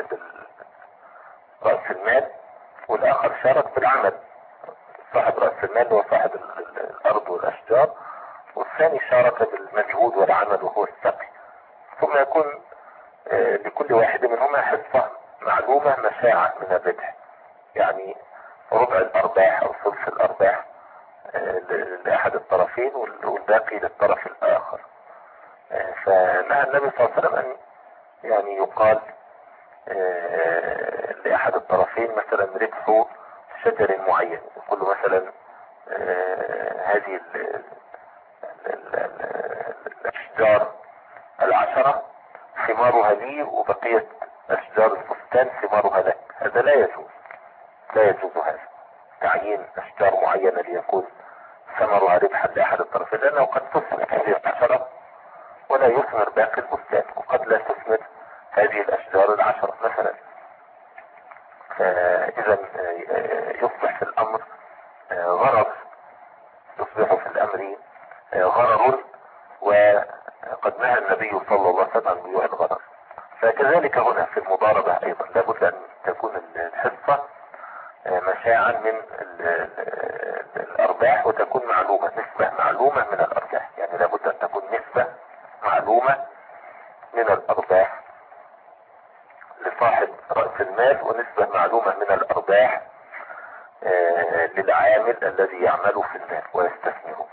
برأس المال والاخر شارك بالعمل، صاحب رأس المال هو صاحب الارض والاشجار، والثاني شارك بالمجهود والعمل وهو السقي، ثم يكون لكل واحد منهما حصة معلومة مشاعة من الربح، يعني ربع الارباح او ثلث الارباح لاحد الطرفين والباقي للطرف الاخر. فنهى النبي صلى الله عليه وسلم ان يعني يقال لاحد الطرفين مثلا ربح شجر معين، يقول له مثلا هذه الاشجار 10 ثمارها لي وبقية اشجار البستان ثمارها لك، هذا لا يجوز، لا يجوز هذا تعيين اشجار معينة ليكون ثمرها ربحا لاحد الطرفين، لانه قد تثمر هذه 10 ولا يثمر باقي البستان، وقد لا تثمر هذه الاشجار 10 مثلا. فاذا يصبح في الامر غرض، يصبح في الامر غرض، وقد نهى النبي صلى الله عليه وسلم عن بيوع الغرض. فكذلك هنا في المضاربة ايضا لابد ان تكون الحصة مشاعا من الارباح وتكون معلومة، نسبة معلومة من الارباح، يعني لابد ان تكون نسبة معلومة من الارباح لصاحب رأس المال ونسبة معلومة من الارباح للعامل الذي يعمل في المال ويستثمره.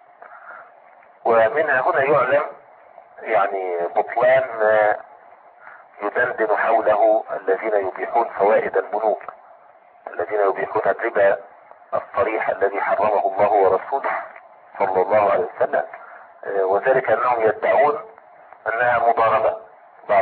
ومنها هنا يعلم يعني بطلان ما يدندن حوله الذين يبيحون فوائد البنوك، الذين يبيحون الربا الصريح الذي حرمه الله ورسوله صلى الله عليه وسلم، وذلك انهم يدعون انها مضاربة. بعض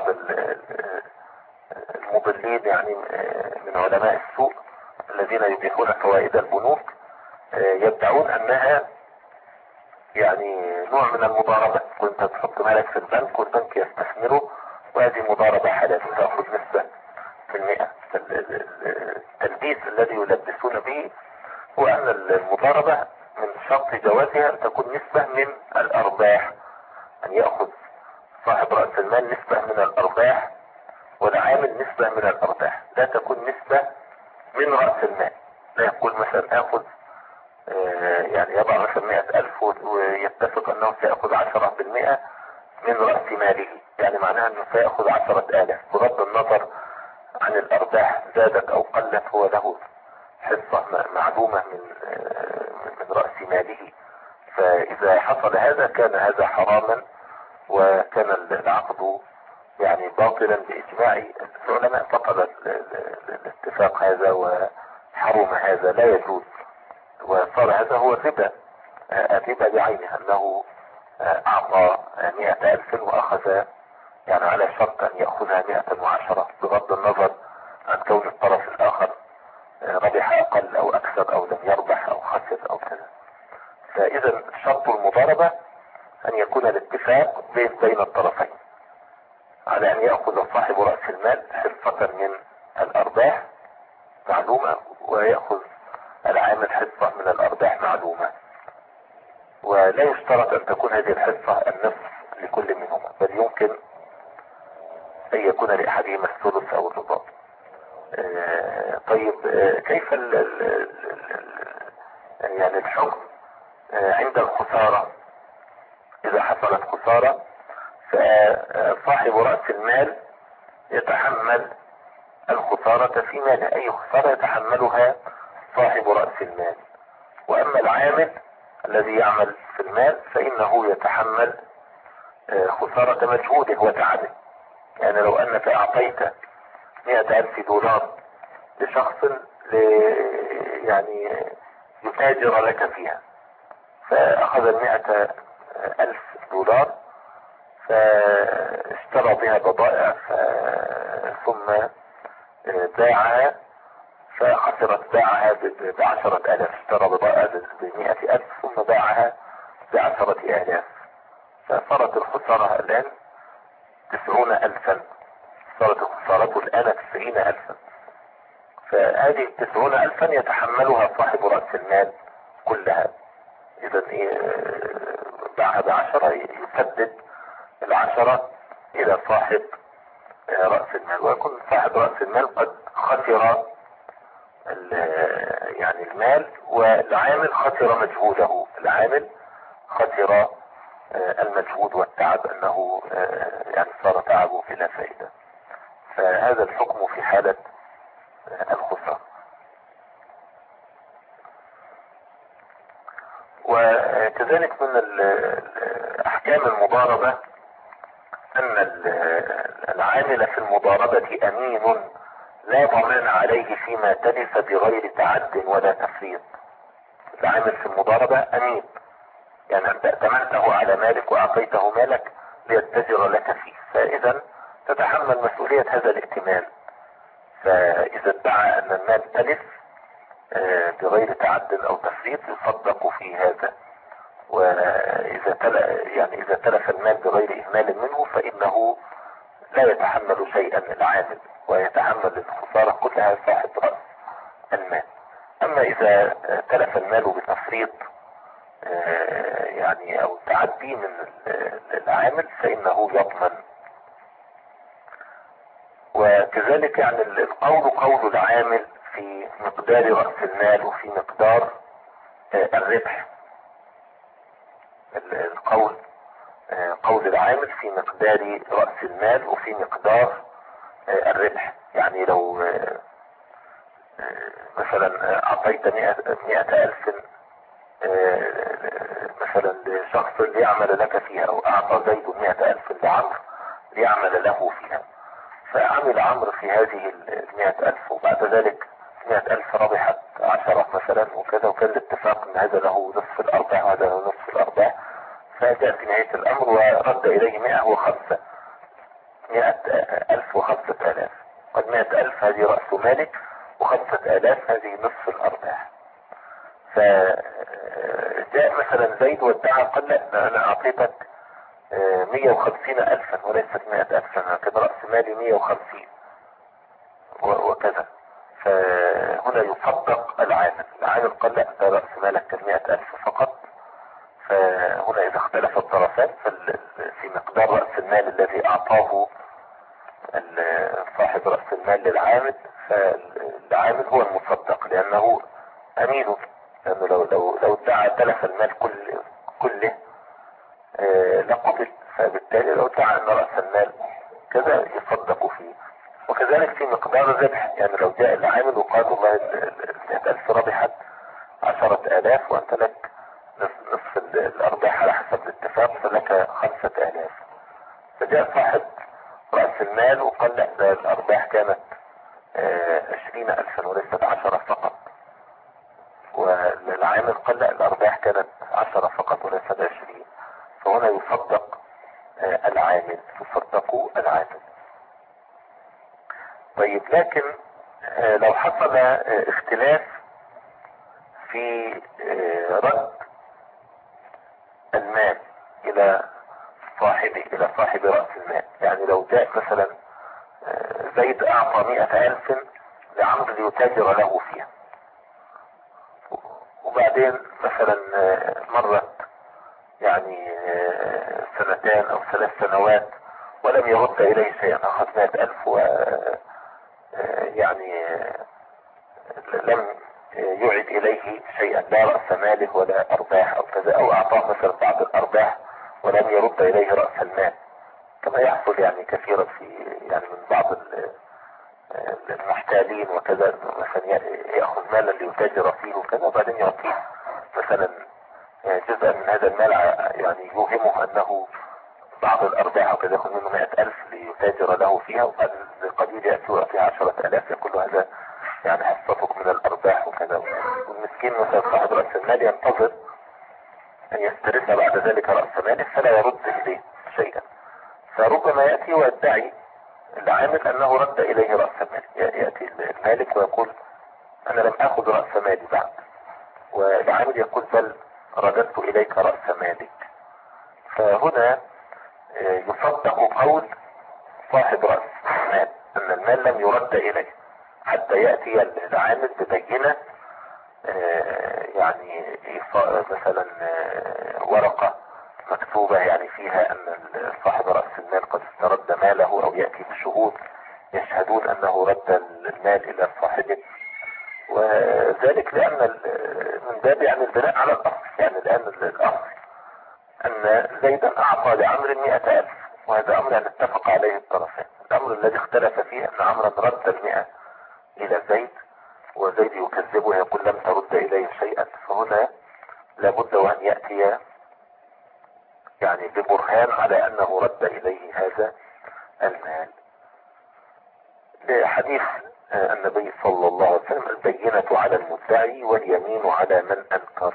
المضلين يعني من علماء السوق الذين يبيحون فوائد البنوك يدعون انها يعني نوع من المضاربة، كنت تحط مالك في البنك والبنك يستثمره، وهذه مضاربة حلال وتأخذ نسبة في 100. التلبيس الذي يلبسون به هو ان المضاربة من شرط جوازها ان تكون نسبة من الارباح أن يأخذ صاحب رأس المال نسبة من الأرباح والعامل نسبة من الأرباح، لا تكون نسبة من رأس المال. لا يقول مثلا آخذ يعني يضع مثلا 100,000 ويتفق أنه سيأخذ 10% من رأس ماله، يعني معناها أنه سيأخذ 10,000 بغض النظر عن الأرباح زادت أو قلت، هو له حصة معلومة من رأس ماله. فإذا حصل هذا كان هذا حراما، وكان العقد يعني باطلا بإجماع العلماء، فقد الاتفاق هذا وحرم هذا، لا يجوز. وصار هذا هو الربا، الربا بعينه، أنه أعطى 100,000 وأخذ يعني على شرط أن يأخذها 110 بغض النظر عن كون الطرف الآخر ربح أقل أو أكثر أو لم يربح أو خسر أو كذا. فإذا شرط المضاربة أن يكون الاتفاق بين الطرفين على أن يأخذ صاحب رأس المال حصة من الأرباح معلومة، ويأخذ العامل حصة من الأرباح معلومة. ولا يشترط أن تكون هذه الحصة النصف لكل منهما، بل يمكن أن يكون لأحدهما الثلث أو الربع. طيب كيف يعني الحكم عند الخسارة؟ إذا حصلت خسارة فصاحب رأس المال يتحمل الخسارة في ماله، أي خسارة يتحملها صاحب رأس المال. وأما العامل الذي يعمل في المال فإنه يتحمل خسارة مجهوده وتعبه. يعني لو أنك أعطيت 100,000 دولار لشخص يعني يتاجر لك فيها، فأخذ 100,000 دولار فاشترى بها بضائع ثم باعها فخسرت، باعها ب10,000، اشترى بضائع ب100,000 ثم باعها ب10,000، فصارت الخسارة الآن 90,000، صارت خسارته الآن 90,000. فهذه 90,000 يتحملها صاحب رأس المال كلها. إذا باعها ب10 يسدد 10 إلى صاحب رأس المال، ويكون صاحب رأس المال قد خسر يعني المال، والعامل خسر مجهوده، العامل خسر المجهود والتعب، أنه يعني صار تعبه بلا فائدة. فهذا الحكم في حالة الخسارة. وكذلك من أحكام المضاربة أن العامل في المضاربة أمين لا ضمان عليه فيما تلف بغير تعد ولا تفريط. العامل في المضاربة أمين، يعني أنت ائتمنته على مالك وأعطيته مالك ليتجر لك فيه، فإذا تتحمل مسؤولية هذا الائتمان. فإذا ادعى أن المال تلف بغير تعد أو تفريط يصدق في هذا. وإذا إذا تلف المال بغير إهمال منه فإنه لا يتحمل شيئا العامل، ويتحمل الخسارة كلها صاحب رأس المال. أما إذا تلف المال بتفريط يعني أو تعدي من العامل فإنه يضمن. وكذلك يعني القول قول العامل في مقدار رأس المال وفي مقدار الربح. القول قول العامل في مقدار رأس المال وفي مقدار الربح. يعني لو مثلا أعطيت 100,000 مثلا لشخص ليعمل لك فيها، أو أعطى زيد 100,000 لعمرو ليعمل له فيها، فعمل عمرو في هذه 100,000 وبعد ذلك 100,000 ربحت 10 مثلا وكذا، وكان الاتفاق ان هذا له نصف الارباح وهذا له نصف الارباح. فجاء في نهاية الامر ورد اليه 105 100,000 و5,000. قد 100,000 هذه رأس مالك و5,000 هذه نصف الارباح. فجاء مثلا زيد وادعى قال لا انا اعطيتك 150,000 وليست 100,000، انا كده رأس مالي 150 وكذا. فهنا يصدق العامل قال لا ده رأس مالك كان 100,000 فقط. فهنا إذا اختلف الطرفان في مقدار رأس المال الذي أعطاه صاحب رأس المال للعامل، فالعامل هو المصدق لأنه أمينه، لأنه لو ادعى تلف المال كله لقبل، فبالتالي لو ادعى أن رأس المال كذا يصدق فيه. وكذلك في مقدار الربح، يعني لو جاء العامل وقال والله 100,000 ربحت 10,000 وأنت لك نصف الأرباح على حسب الاتفاق فلك 5,000، فجاء صاحب رأس المال وقال لا ده الأرباح كانت 20,000 وليست 10 فقط، والعامل قال لا الأرباح كانت 10 فقط وليست 20، فهنا يصدق العامل، يصدق العامل. طيب لكن لو حصل اختلاف في رد المال إلى صاحب رأس المال، يعني لو جاء مثلا زيد أعطى 100,000 لعمرو ليتاجر له فيها، وبعدين مثلا مرت يعني 2 أو 3 سنوات ولم يرد إليه شيئا، أخذ 100,000 و يعني لم يعد إليه شيئا، لا رأس ماله ولا أرباح أو كذا، أو أعطاه مثلا بعض الأرباح ولم يرد إليه رأس المال، كما يحصل يعني كثيرا في يعني من بعض المحتالين وكذا، مثلا يأخذ مالا ليتاجر فيه وكذا وبعدين يعطيه مثلا جزءا من هذا المال، يعني يوهمه أنه بعض الأرباح وكذا، يأخذ منه 100,000 ليتاجر له فيها، وبعد قليل يأتي ويعطيه 10,000 يقول هذا يعني حصتك من الأرباح وكذا، والمسكين مثلا صاحب رأس المال ينتظر أن يسترد بعد ذلك رأس ماله فلا يرد إليه شيئا، فربما يأتي ويدعي العامل أنه رد إليه رأس المال، يأتي المالك ويقول أنا لم أخذ رأس مالي بعد، والعامل يقول بل رددت إليك رأس مالك. فهنا يصدق قول صاحب رأس المال أن المال لم يرد إليه حتى يأتي العامل ببينة، يعني مثلا ورقة مكتوبة يعني فيها أن صاحب رأس المال قد استرد ماله، أو يأتي بشهود يشهدون أنه رد المال إلى صاحبه، وذلك لأن من باب يعني البناء على الأصل، يعني لأن الأصل أن زيدا أعطى لعمر 100,000 وهذا أمر يعني اتفق عليه الطرفين. الأمر الذي اختلف فيه أن عمرا رد 100 إلى زيد وزيد يكذبه ويقول لم ترد إليه شيئا، فهنا لابد وأن يأتي يعني ببرهان على أنه رد إليه هذا المال، لحديث النبي صلى الله عليه وسلم البينة على المدعي واليمين على من أنكر.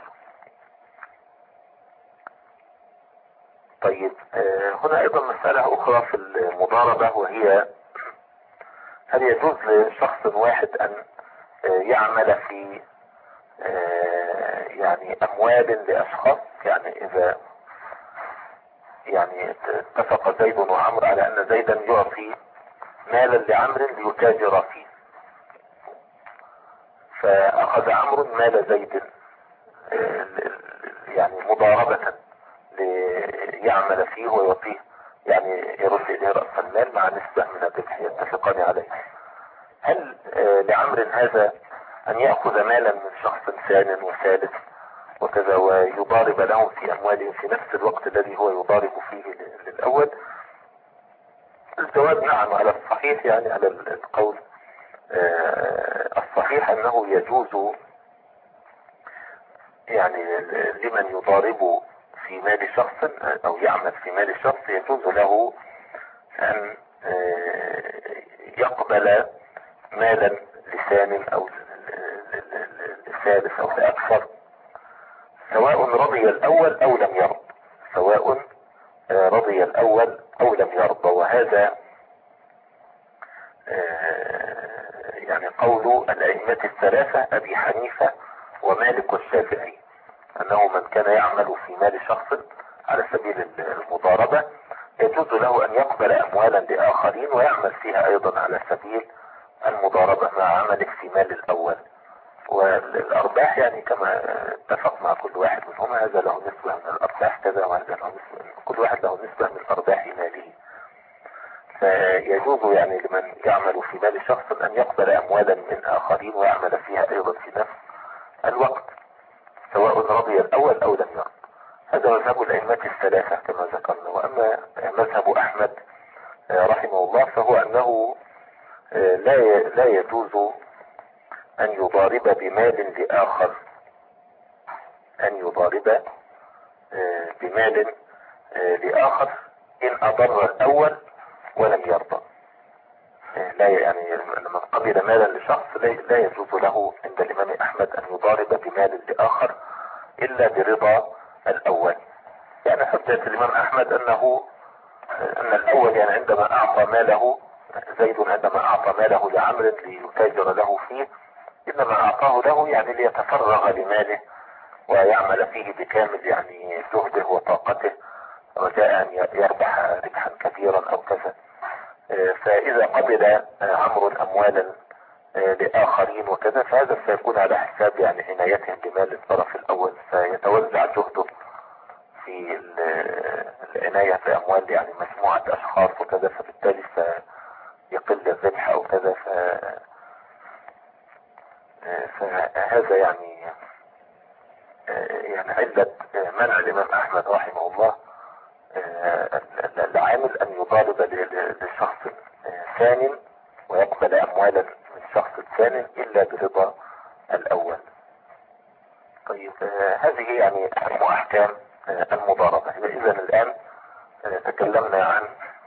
طيب هنا أيضا مسألة أخرى في المضاربة، وهي هل يجوز لشخص واحد أن يعمل في يعني أموال لأشخاص، يعني إذا يعني اتفق زيد وعمر على أن زيدا يعطي مالا لعمر ليتاجر فيه، فأخذ عمرو مال زيد يعني مضاربة ليعمل فيه ويعطيه، يعني يرد إليه رأس المال مع نسبة من الربح يتفقان عليه. هل لعمر هذا أن يأخذ مالا من شخص ثاني وثالث وكذا ويضارب لهم في أموالهم في نفس الوقت الذي هو يضارب فيه للأول؟ الجواب نعم على الصحيح، يعني على القول الصحيح أنه يجوز يعني لمن يضارب في مال شخص أو يعمل في مال شخص يجوز له أن يقبل مالا لثان أو لثالث أو لأكثر، سواء رضي الأول أو لم يرض، سواء رضي الأول أو لم يرضى. وهذا يعني قول الأئمة الثلاثة أبي حنيفة ومالك والشافعي، أنه من كان يعمل في مال شخص على سبيل المضاربة يجوز له أن يقبل أموالا لآخرين ويعمل فيها أيضا على سبيل المضاربة مع عمله في مال الأول. والأرباح يعني كما اتفق مع كل واحد منهما، هذا له نسبة من الأرباح كذا، وهذا له نسبة، كل واحد له نسبة من أرباح ماله. فيجوز يعني لمن يعمل في مال شخص أن يقبل أموالا من آخرين ويعمل فيها أيضا في نفس الوقت، سواء رضي الأول أو لم يرضى. هذا مذهب الأئمة الثلاثة كما ذكرنا. وأما مذهب أحمد رحمه الله فهو أنه لا يجوز أن يضارب بمال لآخر، أن يضارب بمال لآخر إن أضر الأول ولم يرضى. لا يعني من قبل مالا لشخص لا يجوز له عند الإمام أحمد أن يضارب بمال لآخر إلا برضا الأول. يعني حجة الإمام أحمد أن الأول يعني عندما أعطى ماله، زيد عندما أعطى ماله لعمرو ليتاجر له فيه، إنما أعطاه له يعني ليتفرغ لماله ويعمل فيه بكامل يعني جهده وطاقته رجاء أن يربح ربحا كبيرا أو كذا. فإذا قبل عمرو أموالا لآخرين وكذا فهذا سيكون على حساب يعني عنايتهم بمال الطرف الأول، فيتوزع جهده في العناية في أموال يعني مجموعة أشخاص وكذا، فبالتالي سيقل الربح أو كذا. فهذا يعني علة منع الإمام أحمد رحمه الله العامل أن يطالب للشخص ثاني ويقبل أموالا من شخص ثاني إلا برضا الأول. طيب هذه يعني أهم أحكام المضاربة. إذا الآن تكلمنا عن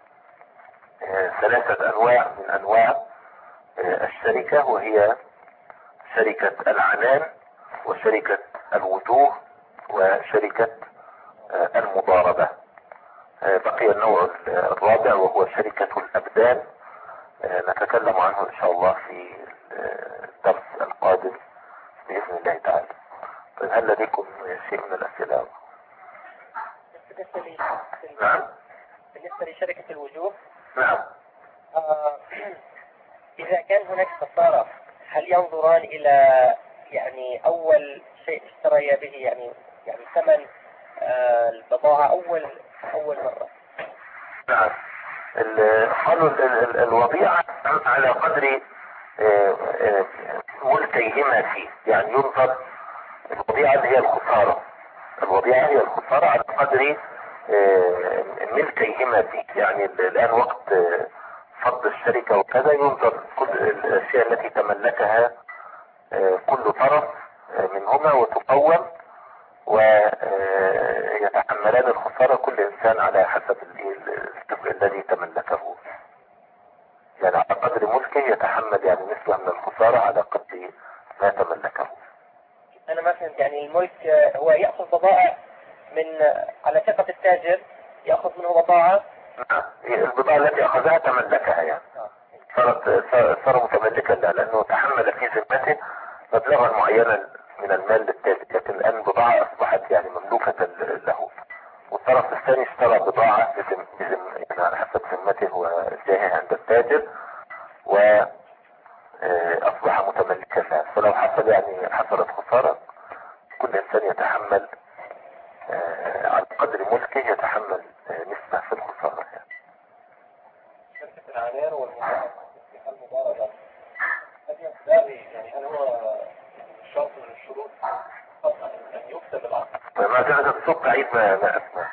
ثلاثة أنواع من أنواع الشركة، وهي شركة العنان وشركة الوجوه وشركة المضاربة. بقي النوع الرابع وهو شركة الأبدان، نتكلم عنه إن شاء الله في الدرس القادم بإذن الله تعالى. طيب هل لديكم شيء من الأسئلة؟ نعم. بالنسبة لشركة الوجوه، نعم. إذا كان هناك خسارة هل ينظران إلى يعني أول شيء اشتريا به يعني ثمن البضاعة أول مرة؟ نعم. قالوا الوضيعة على قدر ملكيهما فيه، يعني ينظر الوضيعة اللي هي الخسارة، الوضيعة هي الخسارة على قدر ملكيهما فيه. يعني الآن وقت فض الشركة وكذا ينظر كل الأشياء التي تملكها كل طرف منهما وتقوم ويتحملان الخسارة كل إنسان على حسب الذي تملكه، يعني على قدر ملكه يتحمل يعني نسبة من الخسارة على قدر ما تملكه. أنا ما فهمت، يعني الملك هو يأخذ بضائع من على ثقة التاجر، يأخذ منه بضاعة. البضاعة التي أخذها تملكها، يعني صار متملكا لها لأنه تحمل في ذمته مبلغا معينا من المال للتاجر، لكن الآن بضاعة أصبحت يعني مملوكة له، والطرف الثاني اشترى بضاعة يعني على حسب ذمته وجاهه عند التاجر وأصبح متملكا لها. فلو حصلت خسارة كل إنسان يتحمل على قدر ملكه يتحمل نسبة في الخسارة. شركة العنان والمضاربة يعني هل هو شرط من الشروط أن يكتب العقد؟ ما كانت الصوت تعيد ما أسمع.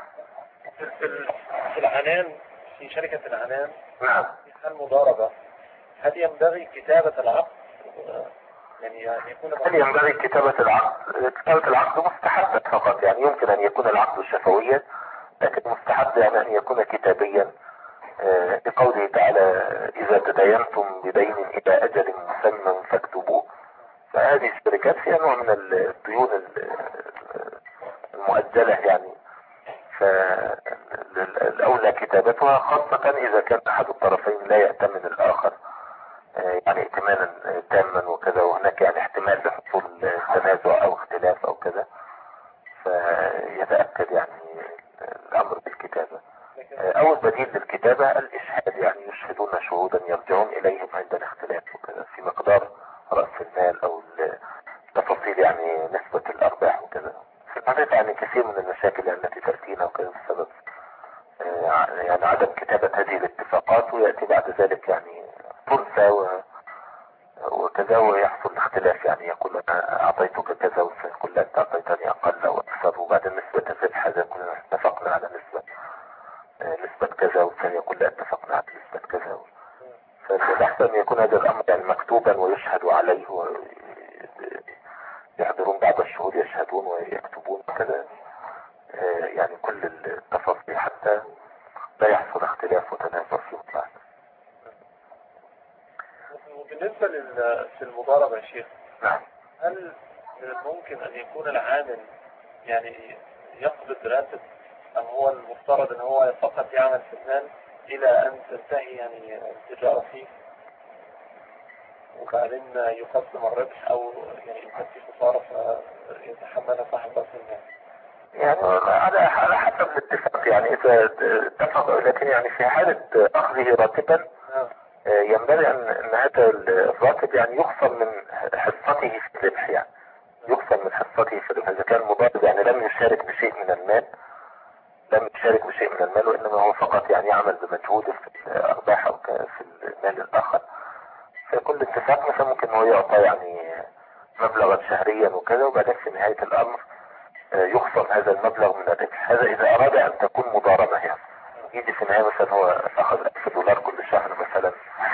في العنان، في شركة العنان نعم المضاربة هل ينبغي كتابة العقد؟ يعني يكون هل ينبغي كتابة العقد؟ كتابة العقد مستحبة فقط، يعني يمكن أن يكون العقد شفويا لكن مستحب يعني أن يكون كتابيا، لقوله تعالى إذا تداينتم بدين إلى أجل مسمى فاكتبوه. فهذه الشركات فيها نوع من الديون المؤجلة، يعني فالأولى كتابتها، خاصة إذا كان أحد الطرفين لا يأتمن الآخر يعني ائتمانا تاما وكذا، وهناك يعني احتمال لحصول تنازع أو اختلاف أو كذا، فيتأكد يعني الأمر بالكتابة. أو البديل للكتابة الإشهاد، يعني يشهدون شهودا يرجعون إليهم عند الاختلاف وكذا في مقدار رأس المال أو انا اعطيتك كذا وسيكون انت اعطيتني اقل او اكثر، وبعدين نسبة الربح هذا كلنا اتفقنا على نسبة كذا، والثانية كلها اتفقنا على نسبة كذا. فالأحسن أن يكون هذا الأمر يعني مكتوبا ويشهد عليه، ويحضرون بعض الشهود يشهدون ويكتبون كذا، يعني كل التفاصيل حتى لا يحصل اختلاف وتنازع فيه بعد. بالنسبة في المضاربة يا شيخ، نعم. هل من الممكن أن يكون العامل يعني يقبض راتب، أم هو المفترض أن هو فقط يعمل في المال إلى أن تنتهي يعني التجارة فيه، وبعدين يقسم الربح، أو يعني يكون في خسارة فيتحملها صاحب رأس المال؟ يعني على حسب الاتفاق، يعني إذا اتفق، لكن يعني في حالة أخذه راتبا ينبغي أن هذا الراتب يعني يخصم من حصته في الربح، يعني يخصم من حصته في الربح. إذا كان مضارب يعني لم يشارك بشيء من المال، وإنما هو فقط يعني يعمل بمجهوده في الأرباح أو في المال الآخر، فكل اتفاق مثلا ممكن هو يعطى يعني مبلغا شهريا وكذا، وبعدين في نهاية الأمر يخصم هذا المبلغ من الربح. هذا إذا أراد أن تكون مضاربة، يعني يجي في النهاية مثلا هو أخذ $1000 كل شهر مثلا،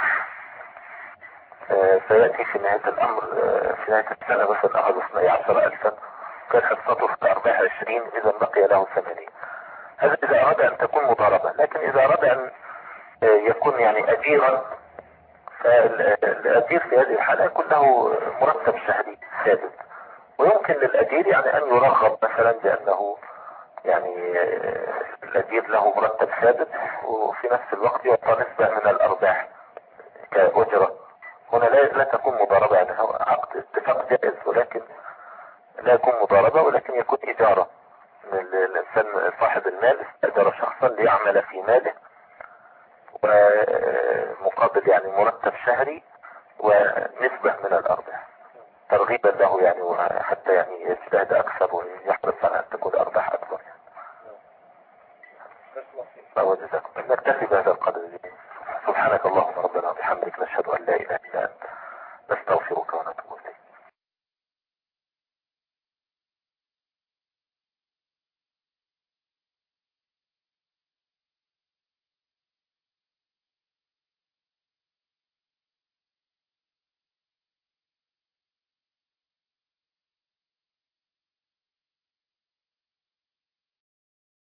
فيأتي في نهاية الأمر في نهاية السنة مثلا أخذ 12,000، كان حصته في الأرباح 20، إذا بقي له 80. هذا إذا أراد أن تكون مضاربة. لكن إذا أراد أن يكون يعني أجيرا، فالأجير في هذه الحالة يكون له مرتب شهري ثابت، ويمكن للأجير يعني أن يرغب مثلا بأنه يعني الأجير له مرتب ثابت، وفي نفس الوقت يعطى نسبة من الأرباح كأجرة. هنا لا تكون مضاربة، يعني هو عقد اتفاق جائز، ولكن لا يكون مضاربة، ولكن يكون إجارة. الإنسان صاحب المال استأجر شخصا ليعمل في ماله، ومقابل يعني مرتب شهري ونسبة من الأرباح، ترغيبا له يعني، وحتى يعني يجتهد أكثر ويحرص على أن تكون الأرباح أكبر. نكتفي بهذا القدر. سبحانك اللهم ربنا وبحمدك، نشهد أن لا إله إلا أنت.